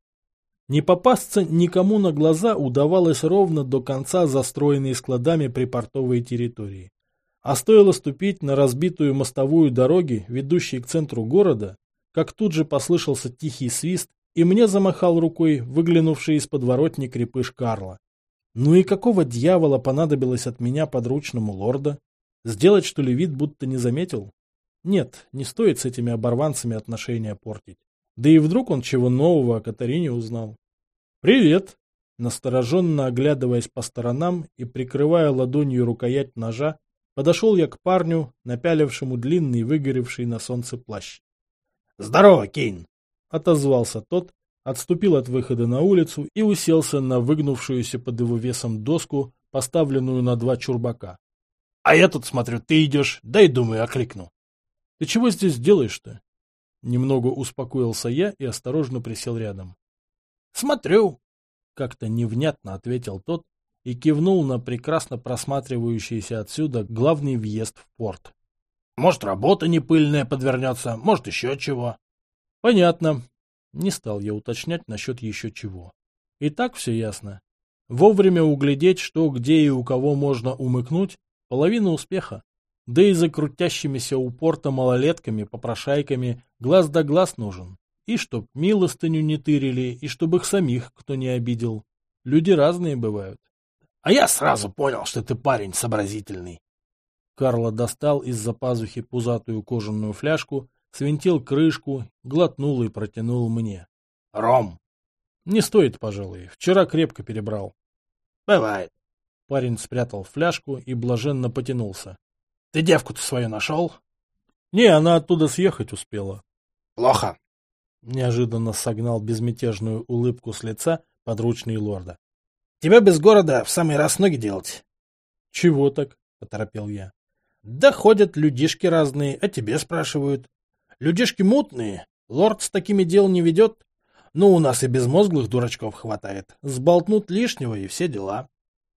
Не попасться никому на глаза удавалось ровно до конца застроенной складами припортовой территории. А стоило ступить на разбитую мостовую дороги, ведущей к центру города, как тут же послышался тихий свист, и мне замахал рукой выглянувший из подворотни крепыш Карла. Ну и какого дьявола понадобилось от меня подручному лорда? Сделать, что ли, вид, будто не заметил? Нет, не стоит с этими оборванцами отношения портить. Да и вдруг он чего нового о Катарине узнал. «Привет!» Настороженно оглядываясь по сторонам и прикрывая ладонью рукоять ножа, подошел я к парню, напялившему длинный выгоревший на солнце плащ. «Здорово, Кейн!» — отозвался тот, отступил от выхода на улицу и уселся на выгнувшуюся под его весом доску, поставленную на два чурбака. «А я тут смотрю, ты идешь, дай, думаю, окликну». «Ты чего здесь делаешь-то?» Немного успокоился я и осторожно присел рядом. «Смотрю», — как-то невнятно ответил тот и кивнул на прекрасно просматривающийся отсюда главный въезд в порт. «Может, работа не пыльная подвернется, может, еще чего». «Понятно». Не стал я уточнять насчет еще чего. И так все ясно. Вовремя углядеть, что где и у кого можно умыкнуть, половина успеха. Да и за крутящимися у порта малолетками-попрошайками глаз да глаз нужен. И чтоб милостыню не тырили, и чтоб их самих кто не обидел. Люди разные бывают. А я сразу понял, что ты парень сообразительный. Карло достал из-за пазухи пузатую кожаную фляжку, свинтил крышку, глотнул и протянул мне. Ром. Не стоит, пожалуй. Вчера крепко перебрал. Бывает. Парень спрятал фляжку и блаженно потянулся. Ты девку-то свою нашел? Не, она оттуда съехать успела. Плохо. Неожиданно согнал безмятежную улыбку с лица подручный лорда. Тебя без города в самый раз ноги делать. Чего так? Поторопил я. Да ходят людишки разные, а тебе спрашивают. Людишки мутные, лорд с такими дел не ведет. Но у нас и безмозглых дурачков хватает. Сболтнут лишнего и все дела.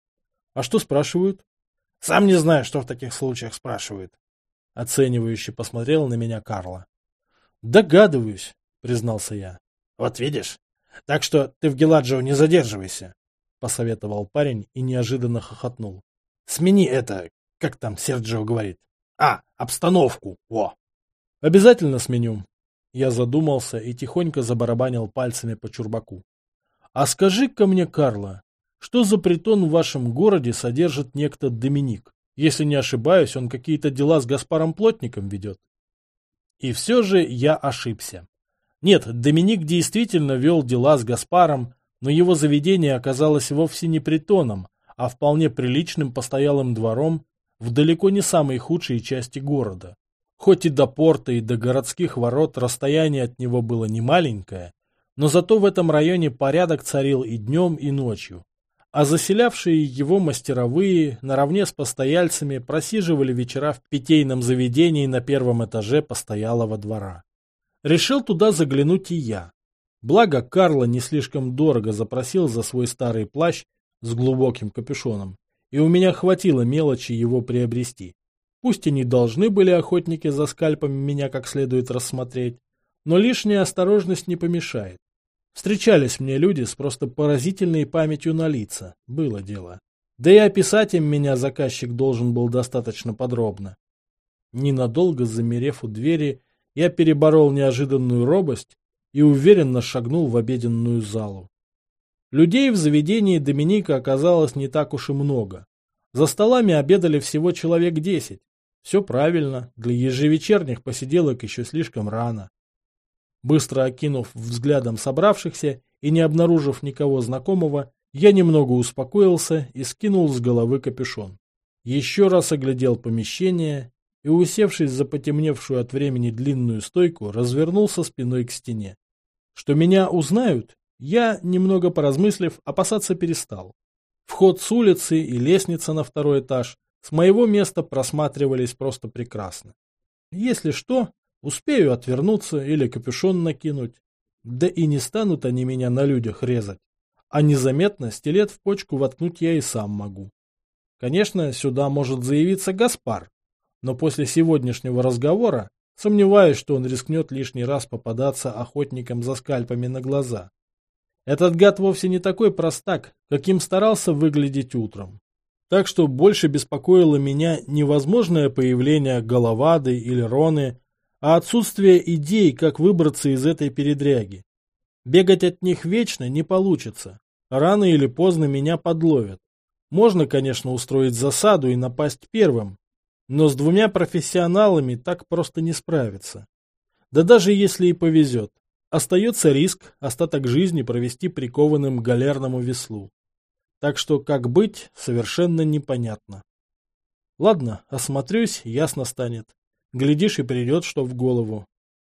А что спрашивают? Сам не знаю, что в таких случаях спрашивают. Оценивающе посмотрел на меня Карло. Догадываюсь, признался я. Вот видишь. Так что ты в Геладжио не задерживайся, посоветовал парень и неожиданно хохотнул. Смени это, как там Серджио говорит. А, обстановку, во. Обязательно сменю. Я задумался и тихонько забарабанил пальцами по чурбаку. А скажи-ка мне, Карло, что за притон в вашем городе содержит некто Доминик? Если не ошибаюсь, он какие-то дела с Гаспаром Плотником ведет. И все же я ошибся. Нет, Доминик действительно вел дела с Гаспаром, но его заведение оказалось вовсе не притоном, а вполне приличным постоялым двором в далеко не самой худшей части города. Хоть и до порта, и до городских ворот расстояние от него было немаленькое, но зато в этом районе порядок царил и днем, и ночью. А заселявшие его мастеровые наравне с постояльцами просиживали вечера в питейном заведении на первом этаже постоялого двора. Решил туда заглянуть и я. Благо Карло не слишком дорого запросил за свой старый плащ с глубоким капюшоном, и у меня хватило мелочи его приобрести. Пусть и не должны были охотники за скальпами меня как следует рассмотреть, но лишняя осторожность не помешает. Встречались мне люди с просто поразительной памятью на лица, было дело. Да и описать им меня заказчик должен был достаточно подробно. Ненадолго замерев у двери, я переборол неожиданную робость и уверенно шагнул в обеденную залу. Людей в заведении Доминика оказалось не так уж и много. За столами обедали всего человек десять. Все правильно, для ежевечерних посиделок еще слишком рано. Быстро окинув взглядом собравшихся и не обнаружив никого знакомого, я немного успокоился и скинул с головы капюшон. Еще раз оглядел помещение и, усевшись за потемневшую от времени длинную стойку, развернулся спиной к стене. Что меня узнают, я, немного поразмыслив, опасаться перестал. Вход с улицы и лестница на второй этаж с моего места просматривались просто прекрасно. Если что, успею отвернуться или капюшон накинуть. Да и не станут они меня на людях резать. А незаметно стилет в почку воткнуть я и сам могу. Конечно, сюда может заявиться Гаспар, но после сегодняшнего разговора сомневаюсь, что он рискнет лишний раз попадаться охотникам за скальпами на глаза. Этот гад вовсе не такой простак, каким старался выглядеть утром. Так что больше беспокоило меня невозможное появление Головады или Роны, а отсутствие идей, как выбраться из этой передряги. Бегать от них вечно не получится. Рано или поздно меня подловят. Можно, конечно, устроить засаду и напасть первым, но с двумя профессионалами так просто не справиться. Да даже если и повезет, остается риск остаток жизни провести прикованным к галерному веслу. Так что, как быть, совершенно непонятно. Ладно, осмотрюсь, ясно станет. Глядишь, и придет что в голову.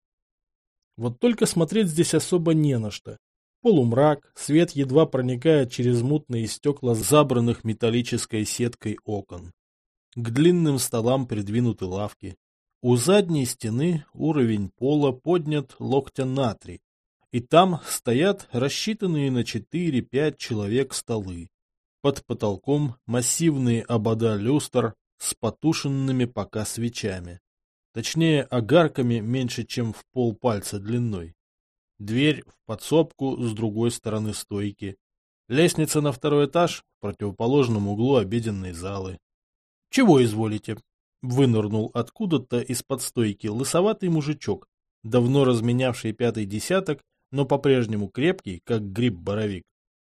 Вот только смотреть здесь особо не на что. Полумрак, свет едва проникает через мутные стекла забранных металлической сеткой окон. К длинным столам придвинуты лавки. У задней стены уровень пола поднят локтя на три, и там стоят рассчитанные на четыре-пять человек столы. Под потолком массивные обода люстр с потушенными пока свечами. Точнее, огарками меньше, чем в полпальца длиной. Дверь в подсобку с другой стороны стойки. Лестница на второй этаж в противоположном углу обеденной залы. — Чего изволите? — вынырнул откуда-то из-под стойки лысоватый мужичок, давно разменявший пятый десяток, но по-прежнему крепкий, как гриб-боровик.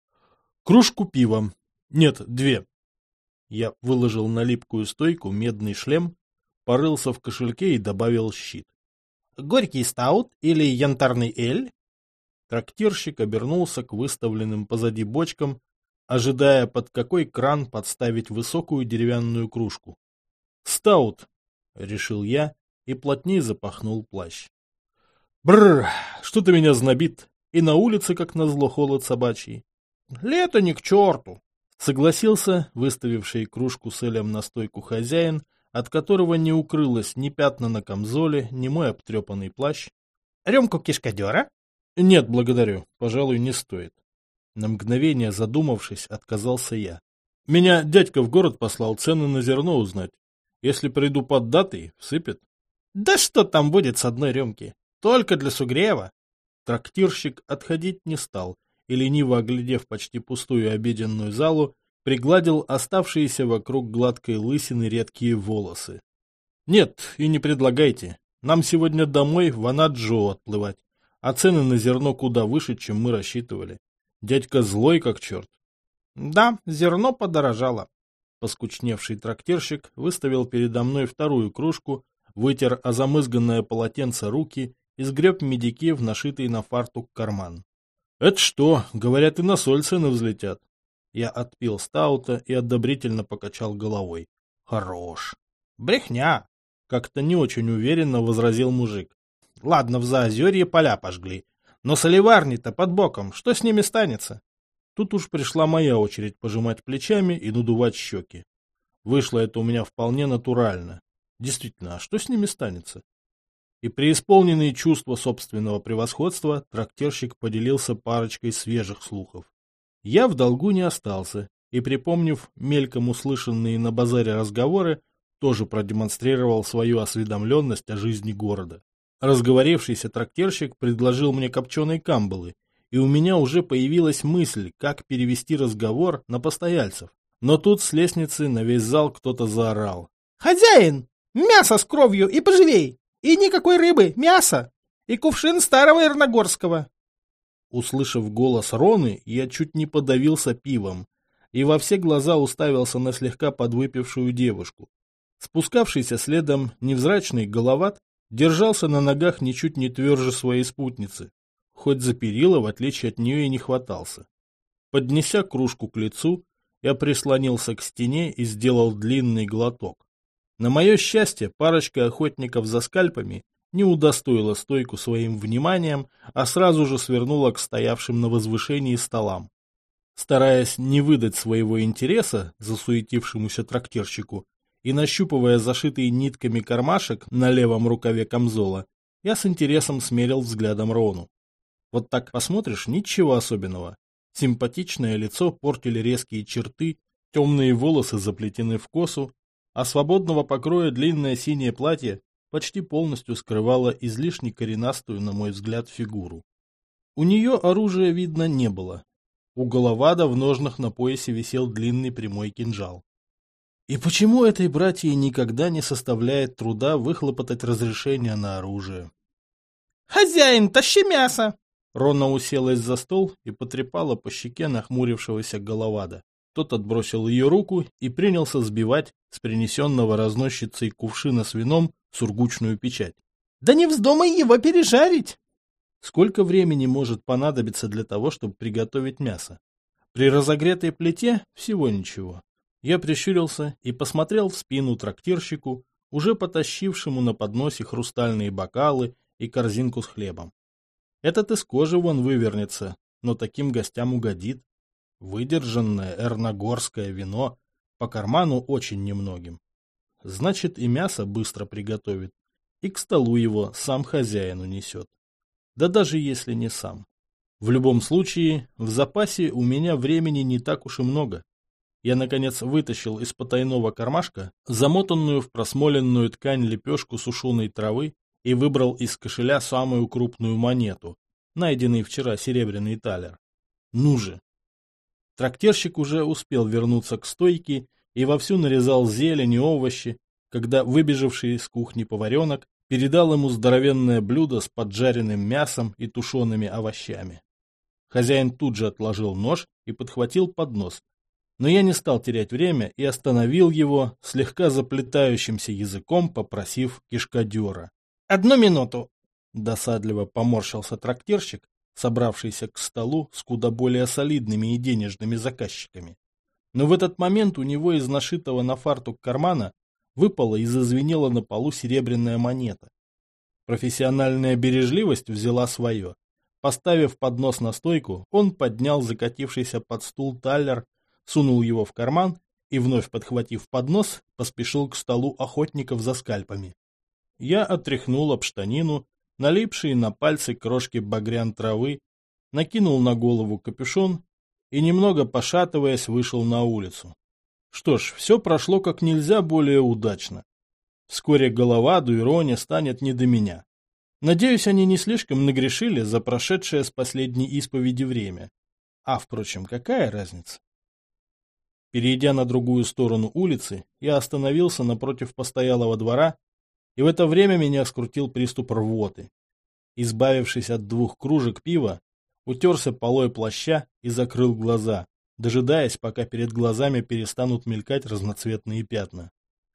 — Кружку пива. Нет, две. Я выложил на липкую стойку медный шлем, порылся в кошельке и добавил щит. — Горький стаут или янтарный эль? Трактирщик обернулся к выставленным позади бочкам, ожидая, под какой кран подставить высокую деревянную кружку. — Стаут, — решил я и плотнее запахнул плащ. — Бррр, что-то меня знобит, и на улице, как назло, холод собачий. — Лето ни к черту, — согласился выставивший кружку с элем на стойку хозяин, от которого не укрылось ни пятна на камзоле, ни мой обтрепанный плащ. — Рюмку кишкадера? — Нет, благодарю, пожалуй, не стоит. На мгновение задумавшись, отказался я. Меня дядька в город послал цены на зерно узнать. Если приду под датой, всыпет. — Да что там будет с одной рюмки? Только для сугрева. Трактирщик отходить не стал и, лениво оглядев почти пустую обеденную залу, пригладил оставшиеся вокруг гладкой лысины редкие волосы. — Нет, и не предлагайте. Нам сегодня домой в Анаджо отплывать, а цены на зерно куда выше, чем мы рассчитывали. Дядька злой как черт. — Да, зерно подорожало. Поскучневший трактирщик выставил передо мной вторую кружку, вытер о замызганное полотенце руки и сгреб медики в нашитый на фартук карман. — Это что, говорят, и на соль цены взлетят. Я отпил стаута и одобрительно покачал головой. Хорош. Брехня. Как-то не очень уверенно возразил мужик. Ладно, в Заозерье поля пожгли. Но соливарни-то под боком, что с ними станется? Тут уж пришла моя очередь пожимать плечами и надувать щеки. Вышло это у меня вполне натурально. Действительно, а что с ними станется? И преисполненный чувства собственного превосходства трактирщик поделился парочкой свежих слухов. Я в долгу не остался и, припомнив мельком услышанные на базаре разговоры, тоже продемонстрировал свою осведомленность о жизни города. Разговорившийся трактирщик предложил мне копченые камбалы, и у меня уже появилась мысль, как перевести разговор на постояльцев. Но тут с лестницы на весь зал кто-то заорал. «Хозяин! Мясо с кровью и поживей! И никакой рыбы, мясо! И кувшин старого Ирногорского!» Услышав голос Роны, я чуть не подавился пивом и во все глаза уставился на слегка подвыпившую девушку. Спускавшийся следом невзрачный Головат держался на ногах ничуть не тверже своей спутницы, хоть за перила, в отличие от нее, и не хватался. Поднеся кружку к лицу, я прислонился к стене и сделал длинный глоток. На мое счастье, парочка охотников за скальпами не удостоила стойку своим вниманием, а сразу же свернула к стоявшим на возвышении столам. Стараясь не выдать своего интереса засуетившемуся трактирщику и нащупывая зашитый нитками кармашек на левом рукаве камзола, я с интересом смерил взглядом Рону. Вот так посмотришь, ничего особенного. Симпатичное лицо портили резкие черты, темные волосы заплетены в косу, а свободного покроя длинное синее платье почти полностью скрывало излишне коренастую, на мой взгляд, фигуру. У нее оружия, видно, не было. У Головада в ножнах на поясе висел длинный прямой кинжал. И почему этой братье никогда не составляет труда выхлопотать разрешение на оружие? «Хозяин, тащи мясо!» Рона уселась за стол и потрепала по щеке нахмурившегося Головада. Тот отбросил ее руку и принялся сбивать с принесенного разносчицей кувшина с вином сургучную печать. «Да не вздумай его пережарить!» Сколько времени может понадобиться для того, чтобы приготовить мясо? При разогретой плите всего ничего. Я прищурился и посмотрел в спину трактирщику, уже потащившему на подносе хрустальные бокалы и корзинку с хлебом. Этот из кожи вон вывернется, но таким гостям угодит. Выдержанное эрногорское вино по карману очень немногим. Значит, и мясо быстро приготовит, и к столу его сам хозяин унесет. Да даже если не сам. В любом случае, в запасе у меня времени не так уж и много. Я, наконец, вытащил из потайного кармашка замотанную в просмоленную ткань лепешку сушеной травы и выбрал из кошеля самую крупную монету, найденный вчера серебряный талер. Ну же! Трактирщик уже успел вернуться к стойке и вовсю нарезал зелень и овощи, когда выбежавший из кухни поваренок передал ему здоровенное блюдо с поджаренным мясом и тушеными овощами. Хозяин тут же отложил нож и подхватил поднос, но я не стал терять время и остановил его, слегка заплетающимся языком попросив кишкадера. «Одну минуту!» — досадливо поморщился трактирщик, собравшийся к столу с куда более солидными и денежными заказчиками. Но в этот момент у него из нашитого на фартук кармана выпала и зазвенела на полу серебряная монета. Профессиональная бережливость взяла свое. Поставив поднос на стойку, он поднял закатившийся под стул таллер, сунул его в карман и, вновь подхватив поднос, поспешил к столу охотников за скальпами. Я отряхнул об штанину налипшие на пальцы крошки багрян травы, накинул на голову капюшон и, немного пошатываясь, вышел на улицу. Что ж, все прошло как нельзя более удачно. Вскоре Головаду и Роне станет не до меня. Надеюсь, они не слишком нагрешили за прошедшее с последней исповеди время. А, впрочем, какая разница? Перейдя на другую сторону улицы, я остановился напротив постоялого двора, и в это время меня скрутил приступ рвоты. Избавившись от двух кружек пива, утерся полой плаща и закрыл глаза, дожидаясь, пока перед глазами перестанут мелькать разноцветные пятна.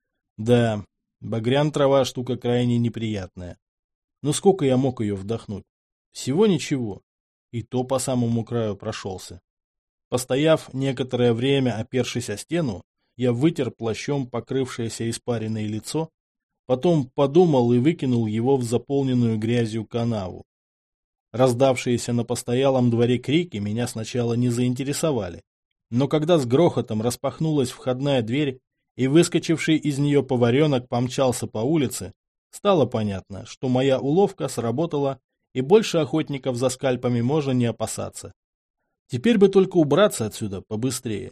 Да, багрян трава штука крайне неприятная. Но сколько я мог ее вдохнуть? Всего ничего. И то по самому краю прошелся. Постояв некоторое время, опершись о стену, я вытер плащом покрывшееся испаренное лицо, потом подумал и выкинул его в заполненную грязью канаву. Раздавшиеся на постоялом дворе крики меня сначала не заинтересовали, но когда с грохотом распахнулась входная дверь и выскочивший из нее поваренок помчался по улице, стало понятно, что моя уловка сработала, и больше охотников за скальпами можно не опасаться. Теперь бы только убраться отсюда побыстрее.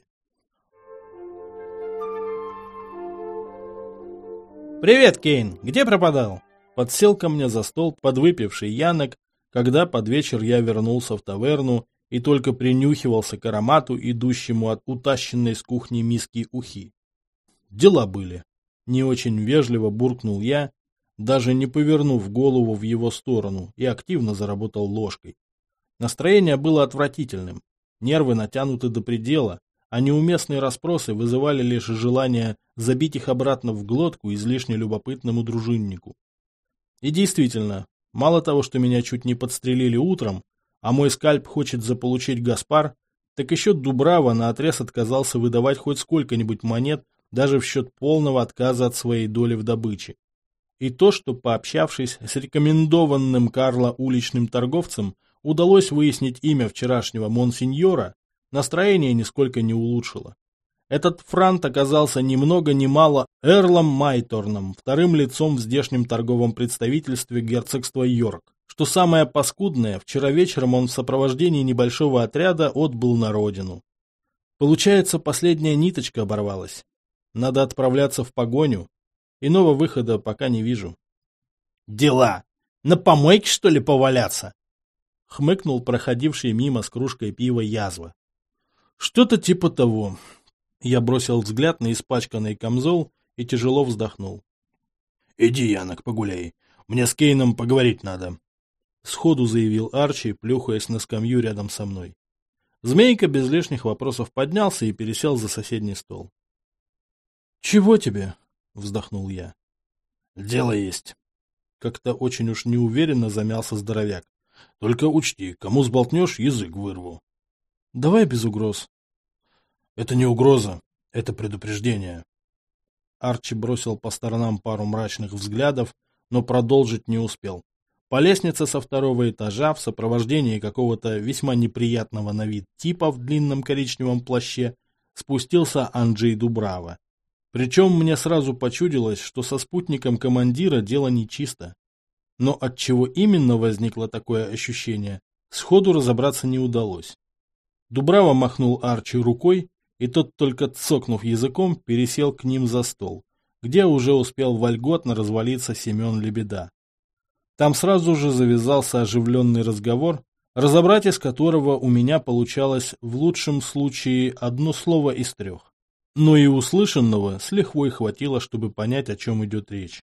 «Привет, Кейн! Где пропадал?» Подсел ко мне за стол подвыпивший Янок, когда под вечер я вернулся в таверну и только принюхивался к аромату, идущему от утащенной с кухни миски ухи. Дела были. Не очень вежливо буркнул я, даже не повернув голову в его сторону, и активно заработал ложкой. Настроение было отвратительным, нервы натянуты до предела, а неуместные расспросы вызывали лишь желание забить их обратно в глотку излишне любопытному дружиннику. И действительно, мало того, что меня чуть не подстрелили утром, а мой скальп хочет заполучить Гаспар, так еще Дубрава наотрез отказался выдавать хоть сколько-нибудь монет даже в счет полного отказа от своей доли в добыче. И то, что, пообщавшись с рекомендованным Карло уличным торговцем, удалось выяснить имя вчерашнего монсеньора, настроение нисколько не улучшило. Этот франт оказался ни много ни мало Эрлом Майторном, вторым лицом в здешнем торговом представительстве герцогства Йорк. Что самое паскудное, вчера вечером он в сопровождении небольшого отряда отбыл на родину. Получается, последняя ниточка оборвалась. Надо отправляться в погоню. Иного выхода пока не вижу. «Дела! На помойке, что ли, поваляться?» — хмыкнул проходивший мимо с кружкой пива язва. «Что-то типа того». Я бросил взгляд на испачканный камзол и тяжело вздохнул. «Иди, Янок, погуляй. Мне с Кейном поговорить надо», — сходу заявил Арчи, плюхаясь на скамью рядом со мной. Змейка без лишних вопросов поднялся и пересел за соседний стол. «Чего тебе?» — вздохнул я. «Дело есть». Как-то очень уж неуверенно замялся здоровяк. «Только учти, кому сболтнешь, язык вырву». «Давай без угроз». «Это не угроза, это предупреждение». Арчи бросил по сторонам пару мрачных взглядов, но продолжить не успел. По лестнице со второго этажа в сопровождении какого-то весьма неприятного на вид типа в длинном коричневом плаще спустился Анджей Дубрава. Причем мне сразу почудилось, что со спутником командира дело нечисто. Но от чего именно возникло такое ощущение, сходу разобраться не удалось. Дубрава махнул Арчи рукой, и тот, только цокнув языком, пересел к ним за стол, где уже успел вольготно развалиться Семен Лебеда. Там сразу же завязался оживленный разговор, разобрать из которого у меня получалось в лучшем случае одно слово из трех. Но и услышанного с лихвой хватило, чтобы понять, о чем идет речь.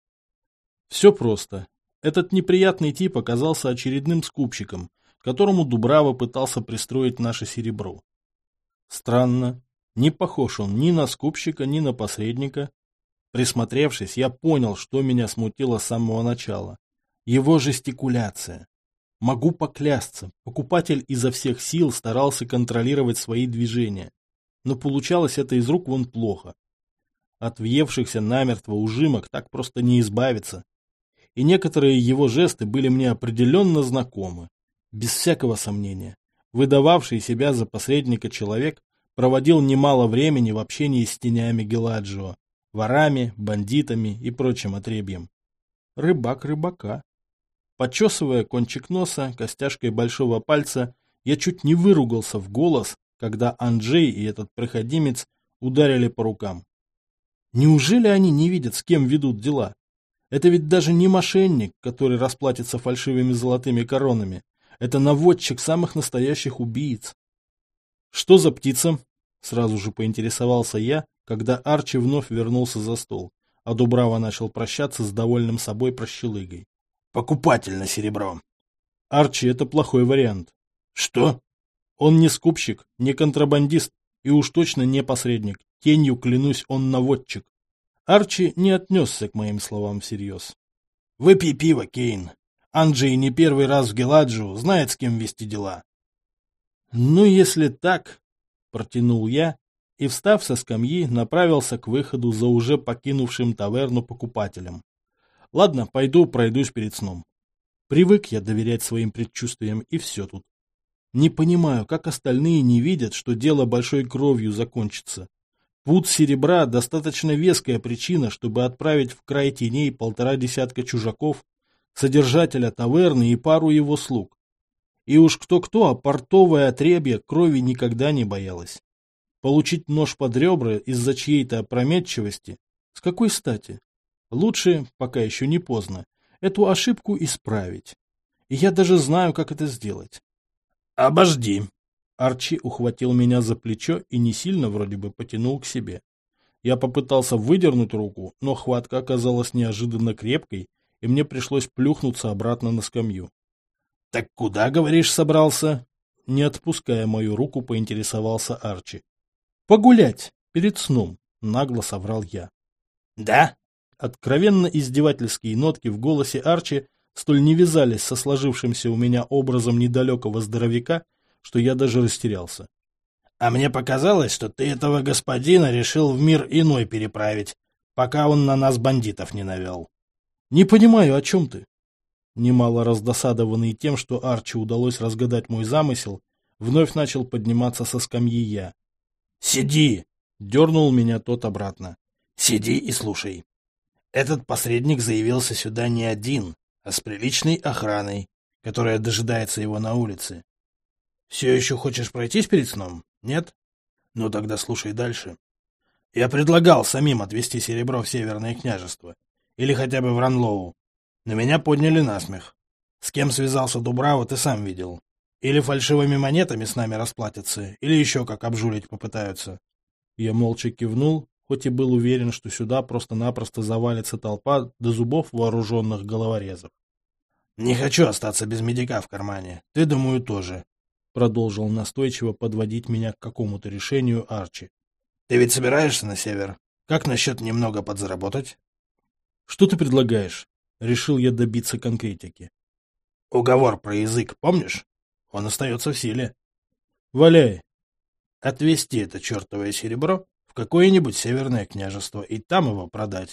Все просто. Этот неприятный тип оказался очередным скупщиком, которому Дубрава пытался пристроить наше серебро. Странно, не похож он ни на скупщика, ни на посредника. Присмотревшись, я понял, что меня смутило с самого начала. Его жестикуляция. Могу поклясться, покупатель изо всех сил старался контролировать свои движения, но получалось это из рук вон плохо. От въевшихся намертво ужимок так просто не избавиться. И некоторые его жесты были мне определенно знакомы. Без всякого сомнения, выдававший себя за посредника человек проводил немало времени в общении с тенями Геладжио, ворами, бандитами и прочим отребьем. Рыбак рыбака. Почесывая кончик носа костяшкой большого пальца, я чуть не выругался в голос, когда Анджей и этот проходимец ударили по рукам. Неужели они не видят, с кем ведут дела? Это ведь даже не мошенник, который расплатится фальшивыми золотыми коронами. Это наводчик самых настоящих убийц. Что за птица? Сразу же поинтересовался я, когда Арчи вновь вернулся за стол, а Дубрава начал прощаться с довольным собой прощелыгой. Покупатель на серебро. Арчи, это плохой вариант. Что? Он не скупщик, не контрабандист и уж точно не посредник. Тенью, клянусь, он наводчик. Арчи не отнесся к моим словам всерьез. Выпей пиво, Кейн. Анджей не первый раз в Геладжу, знает, с кем вести дела. Ну, если так... Протянул я и, встав со скамьи, направился к выходу за уже покинувшим таверну покупателем. Ладно, пойду пройдусь перед сном. Привык я доверять своим предчувствиям, и все тут. Не понимаю, как остальные не видят, что дело большой кровью закончится. Пуд серебра — достаточно веская причина, чтобы отправить в край теней полтора десятка чужаков, содержателя таверны и пару его слуг. И уж кто-кто, а портовое отребье крови никогда не боялось. Получить нож под ребра из-за чьей-то опрометчивости? С какой стати? Лучше, пока еще не поздно, эту ошибку исправить. И я даже знаю, как это сделать. «Обожди!» Арчи ухватил меня за плечо и не сильно вроде бы потянул к себе. Я попытался выдернуть руку, но хватка оказалась неожиданно крепкой, и мне пришлось плюхнуться обратно на скамью. «Так куда, говоришь, собрался?» Не отпуская мою руку, поинтересовался Арчи. «Погулять, перед сном», — нагло соврал я. «Да?» Откровенно издевательские нотки в голосе Арчи столь не вязались со сложившимся у меня образом недалекого здоровяка, что я даже растерялся. «А мне показалось, что ты этого господина решил в мир иной переправить, пока он на нас бандитов не навел». «Не понимаю, о чем ты?» Немало раздосадованный тем, что Арчи удалось разгадать мой замысел, вновь начал подниматься со скамьи я. «Сиди!» — дернул меня тот обратно. «Сиди и слушай. Этот посредник заявился сюда не один, а с приличной охраной, которая дожидается его на улице. Все еще хочешь пройтись перед сном? Нет? Ну тогда слушай дальше. Я предлагал самим отвезти серебро в Северное княжество, или хотя бы в Ранлоу, но меня подняли насмех. С кем связался Дубрава, ты сам видел. Или фальшивыми монетами с нами расплатятся, или еще как обжулить попытаются». Я молча кивнул, хоть и был уверен, что сюда просто-напросто завалится толпа до зубов вооруженных головорезов. «Не хочу остаться без медика в кармане. Ты, думаю, тоже», — продолжил настойчиво подводить меня к какому-то решению Арчи. «Ты ведь собираешься на север? Как насчет немного подзаработать?» «Что ты предлагаешь?» — решил я добиться конкретики. «Уговор про язык, помнишь? Он остается в силе». «Валяй». «Отвезти это чертовое серебро в какое-нибудь северное княжество и там его продать».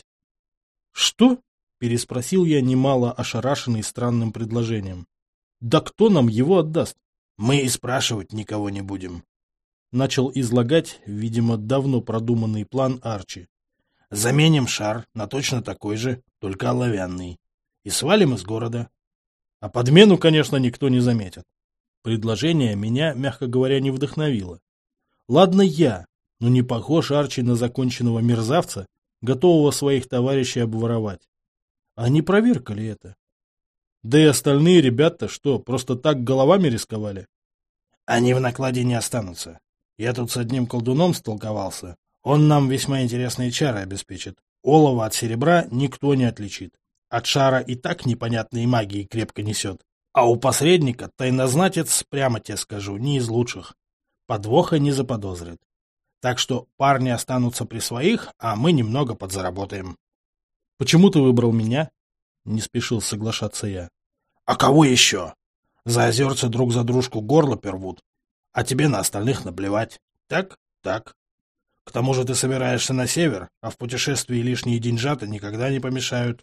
«Что?» — переспросил я, немало ошарашенный странным предложением. «Да кто нам его отдаст?» «Мы и спрашивать никого не будем», — начал излагать, видимо, давно продуманный план Арчи. «Заменим шар на точно такой же, только оловянный, и свалим из города. А подмену, конечно, никто не заметит». Предложение меня, мягко говоря, не вдохновило. Ладно я, но не похож Арчи на законченного мерзавца, готового своих товарищей обворовать. А не проверка ли это? Да и остальные ребята что, просто так головами рисковали? Они в накладе не останутся. Я тут с одним колдуном столковался. Он нам весьма интересные чары обеспечит. Олово от серебра никто не отличит. От шара и так непонятной магии крепко несет. А у посредника тайнознатец, прямо тебе скажу, не из лучших. Подвоха не заподозрит. Так что парни останутся при своих, а мы немного подзаработаем. — Почему ты выбрал меня? — не спешил соглашаться я. — А кого еще? За озерцы друг за дружку горло первут, а тебе на остальных наплевать. Так? Так. К тому же ты собираешься на север, а в путешествии лишние деньжата никогда не помешают.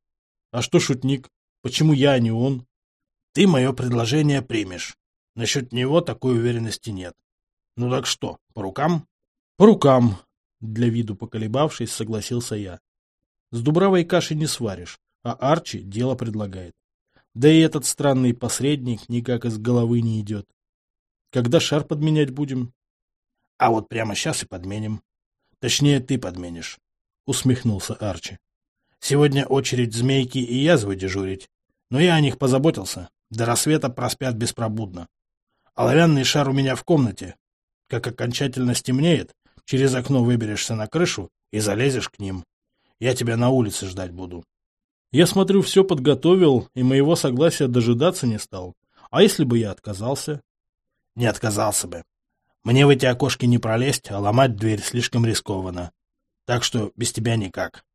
— А что шутник? Почему я, а не он? — Ты мое предложение примешь. Насчет него такой уверенности нет. Ну так что, по рукам? — По рукам. Для виду поколебавшись, согласился я. С Дубравой каши не сваришь, а Арчи дело предлагает. Да и этот странный посредник никак из головы не идет. Когда шар подменять будем? — А вот прямо сейчас и подменим. Точнее, ты подменишь, — усмехнулся Арчи. — Сегодня очередь змейки и язвы дежурить, но я о них позаботился. До рассвета проспят беспробудно. Оловянный шар у меня в комнате. Как окончательно стемнеет, через окно выберешься на крышу и залезешь к ним. Я тебя на улице ждать буду. Я смотрю, все подготовил, и моего согласия дожидаться не стал. А если бы я отказался? Не отказался бы. Мне в эти окошки не пролезть, а ломать дверь слишком рискованно. Так что без тебя никак.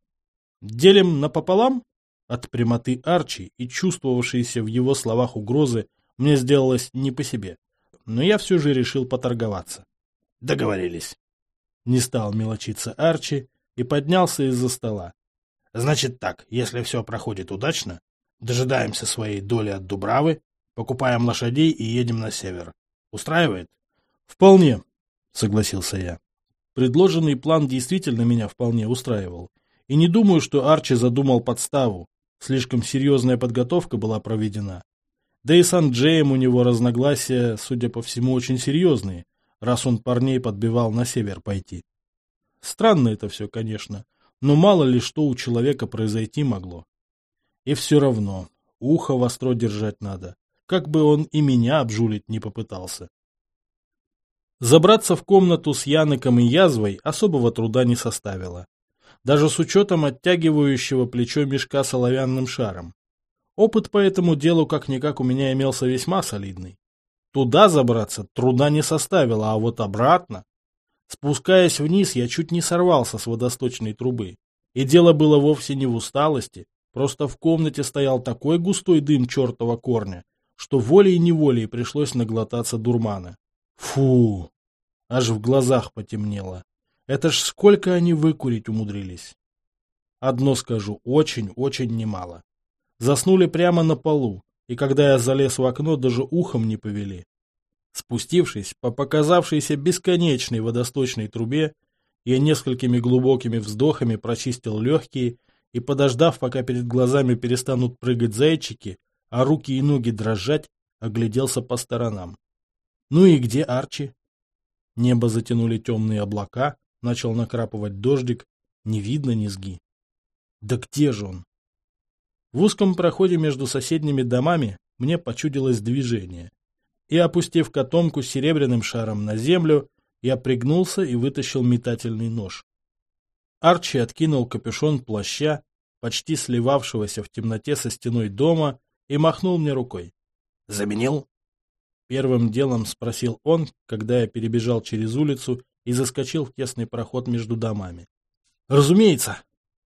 Делим напополам? От прямоты Арчи и чувствовавшейся в его словах угрозы мне сделалось не по себе. Но я все же решил поторговаться. Договорились. Не стал мелочиться Арчи и поднялся из-за стола. Значит так, если все проходит удачно, дожидаемся своей доли от Дубравы, покупаем лошадей и едем на север. Устраивает? Вполне, согласился я. Предложенный план действительно меня вполне устраивал. И не думаю, что Арчи задумал подставу. Слишком серьезная подготовка была проведена. Да и с Анджеем у него разногласия, судя по всему, очень серьезные, раз он парней подбивал на север пойти. Странно это все, конечно, но мало ли что у человека произойти могло. И все равно, ухо востро держать надо, как бы он и меня обжулить не попытался. Забраться в комнату с Яноком и Язвой особого труда не составило. Даже с учетом оттягивающего плечо мешка с оловянным шаром. Опыт по этому делу как-никак у меня имелся весьма солидный. Туда забраться труда не составило, а вот обратно... Спускаясь вниз, я чуть не сорвался с водосточной трубы. И дело было вовсе не в усталости, просто в комнате стоял такой густой дым чертова корня, что волей-неволей пришлось наглотаться дурмана. Фу! Аж в глазах потемнело. Это ж сколько они выкурить умудрились. Одно скажу, очень-очень немало. Заснули прямо на полу, и когда я залез в окно, даже ухом не повели. Спустившись по показавшейся бесконечной водосточной трубе, я несколькими глубокими вздохами прочистил легкие и, подождав, пока перед глазами перестанут прыгать зайчики, а руки и ноги дрожать, огляделся по сторонам. Ну и где Арчи? Небо затянули темные облака, начал накрапывать дождик, не видно низги. Да где же он? В узком проходе между соседними домами мне почудилось движение. И, опустив котомку с серебряным шаром на землю, я пригнулся и вытащил метательный нож. Арчи откинул капюшон плаща, почти сливавшегося в темноте со стеной дома, и махнул мне рукой. «Заменил?» Первым делом спросил он, когда я перебежал через улицу и заскочил в тесный проход между домами. «Разумеется!»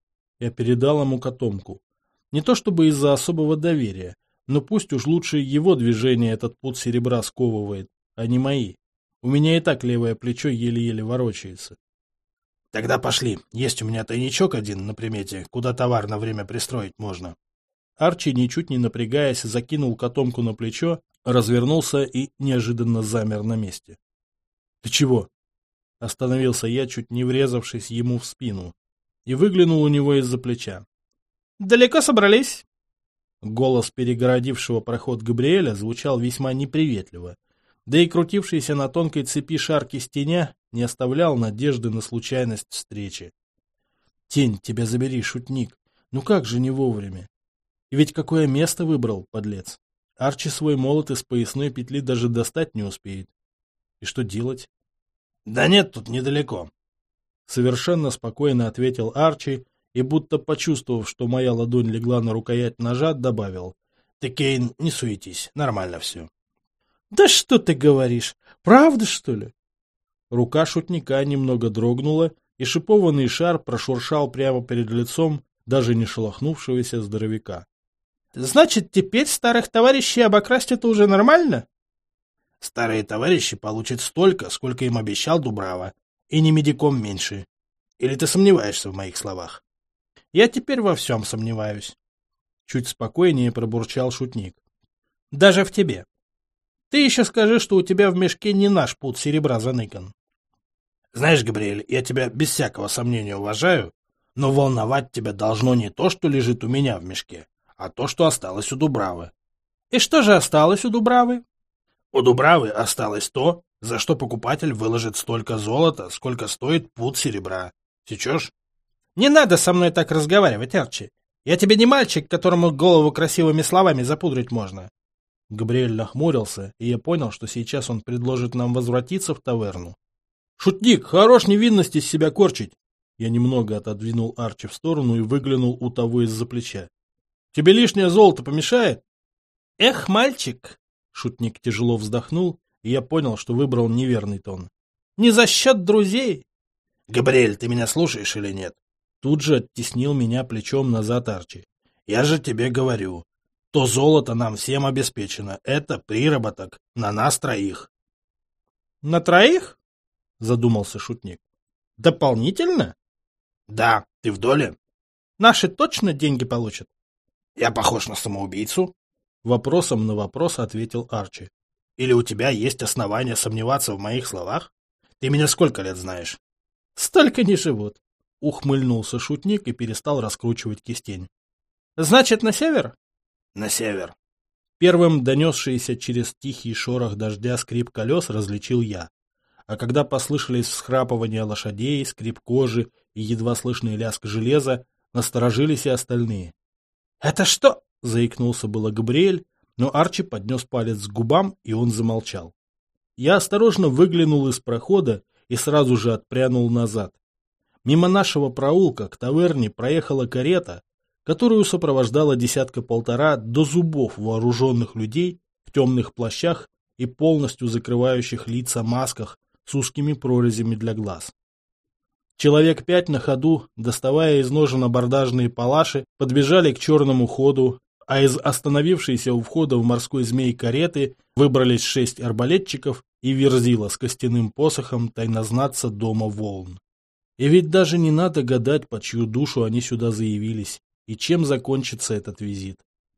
Я передал ему котомку. Не то чтобы из-за особого доверия, но пусть уж лучше его движение этот пуд серебра сковывает, а не мои. У меня и так левое плечо еле-еле ворочается. Тогда пошли. Есть у меня тайничок один на примете, куда товар на время пристроить можно. Арчи, ничуть не напрягаясь, закинул котомку на плечо, развернулся и неожиданно замер на месте. — Ты чего? — остановился я, чуть не врезавшись ему в спину, и выглянул у него из-за плеча. — Далеко собрались? Голос перегородившего проход Габриэля звучал весьма неприветливо, да и крутившийся на тонкой цепи шар кистеня не оставлял надежды на случайность встречи. «Тень, тебя забери, шутник! Ну как же не вовремя? И ведь какое место выбрал, подлец! Арчи свой молот из поясной петли даже достать не успеет. И что делать?» «Да нет, тут недалеко!» Совершенно спокойно ответил Арчи, и, будто почувствовав, что моя ладонь легла на рукоять ножа, добавил. — Ты, Кейн, не суетись, нормально все. — Да что ты говоришь? Правда, что ли? Рука шутника немного дрогнула, и шипованный шар прошуршал прямо перед лицом даже не шелохнувшегося здоровяка. — Значит, теперь старых товарищей обокрасть это уже нормально? — Старые товарищи получат столько, сколько им обещал Дубрава, и не медиком меньше. Или ты сомневаешься в моих словах? Я теперь во всем сомневаюсь. Чуть спокойнее пробурчал шутник. Даже в тебе. Ты еще скажи, что у тебя в мешке не наш пуд серебра заныкан. Знаешь, Габриэль, я тебя без всякого сомнения уважаю, но волновать тебя должно не то, что лежит у меня в мешке, а то, что осталось у Дубравы. И что же осталось у Дубравы? У Дубравы осталось то, за что покупатель выложит столько золота, сколько стоит пуд серебра. Сечешь? Не надо со мной так разговаривать, Арчи. Я тебе не мальчик, которому голову красивыми словами запудрить можно. Габриэль нахмурился, и я понял, что сейчас он предложит нам возвратиться в таверну. Шутник, хорош невинность из себя корчить. Я немного отодвинул Арчи в сторону и выглянул у того из-за плеча. Тебе лишнее золото помешает? Эх, мальчик! Шутник тяжело вздохнул, и я понял, что выбрал неверный тон. Не за счет друзей. Габриэль, ты меня слушаешь или нет? Тут же оттеснил меня плечом назад Арчи. Я же тебе говорю, то золото нам всем обеспечено. Это приработок на нас троих. На троих? задумался шутник. Дополнительно? Да, ты в доле? Наши точно деньги получат? Я похож на самоубийцу? Вопросом на вопрос ответил Арчи. Или у тебя есть основания сомневаться в моих словах? Ты меня сколько лет знаешь? Столько не живут. Ухмыльнулся шутник и перестал раскручивать кистень. Значит, на север? На север. Первым донесшийся через тихий шорох дождя скрип колес различил я. А когда послышались всхрапывания лошадей, скрип кожи и едва слышный лязг железа, насторожились и остальные. «Это что?» — заикнулся было Габриэль, но Арчи поднес палец к губам, и он замолчал. Я осторожно выглянул из прохода и сразу же отпрянул назад. Мимо нашего проулка к таверне проехала карета, которую сопровождала десятка-полтора до зубов вооруженных людей в темных плащах и полностью закрывающих лица масках с узкими прорезями для глаз. Человек пять на ходу, доставая из ножен абордажные палаши, подбежали к черному ходу, а из остановившейся у входа в морской змей кареты выбрались шесть арбалетчиков и верзила с костяным посохом тайнознатца дома волн. И ведь даже не надо гадать, по чью душу они сюда заявились, и чем закончится этот визит.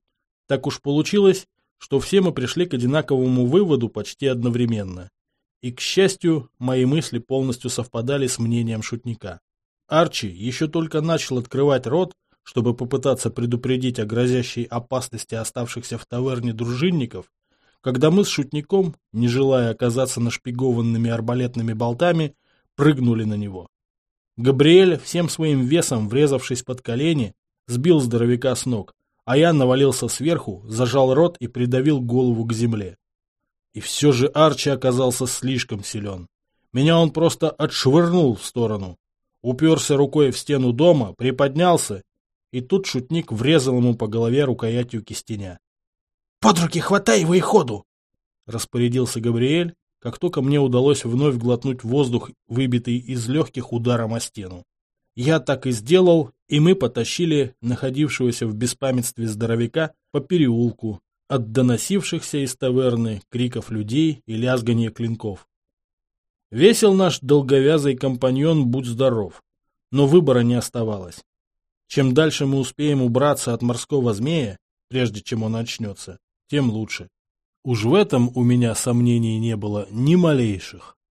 Так уж получилось, что все мы пришли к одинаковому выводу почти одновременно. И, к счастью, мои мысли полностью совпадали с мнением шутника. Арчи еще только начал открывать рот, чтобы попытаться предупредить о грозящей опасности оставшихся в таверне дружинников, когда мы с шутником, не желая оказаться нашпигованными арбалетными болтами, прыгнули на него. Габриэль, всем своим весом врезавшись под колени, сбил здоровяка с ног, а я навалился сверху, зажал рот и придавил голову к земле. И все же Арчи оказался слишком силен. Меня он просто отшвырнул в сторону. Уперся рукой в стену дома, приподнялся, и тут шутник врезал ему по голове рукоятью кистеня. «Под руки хватай его и ходу!» — распорядился Габриэль, как только мне удалось вновь глотнуть воздух, выбитый из легких ударом о стену. Я так и сделал, и мы потащили находившегося в беспамятстве здоровяка по переулку, от доносившихся из таверны криков людей и лязганья клинков. Весел наш долговязый компаньон, будь здоров, но выбора не оставалось. Чем дальше мы успеем убраться от морского змея, прежде чем он очнется, тем лучше. Уж в этом у меня сомнений не было ни малейших.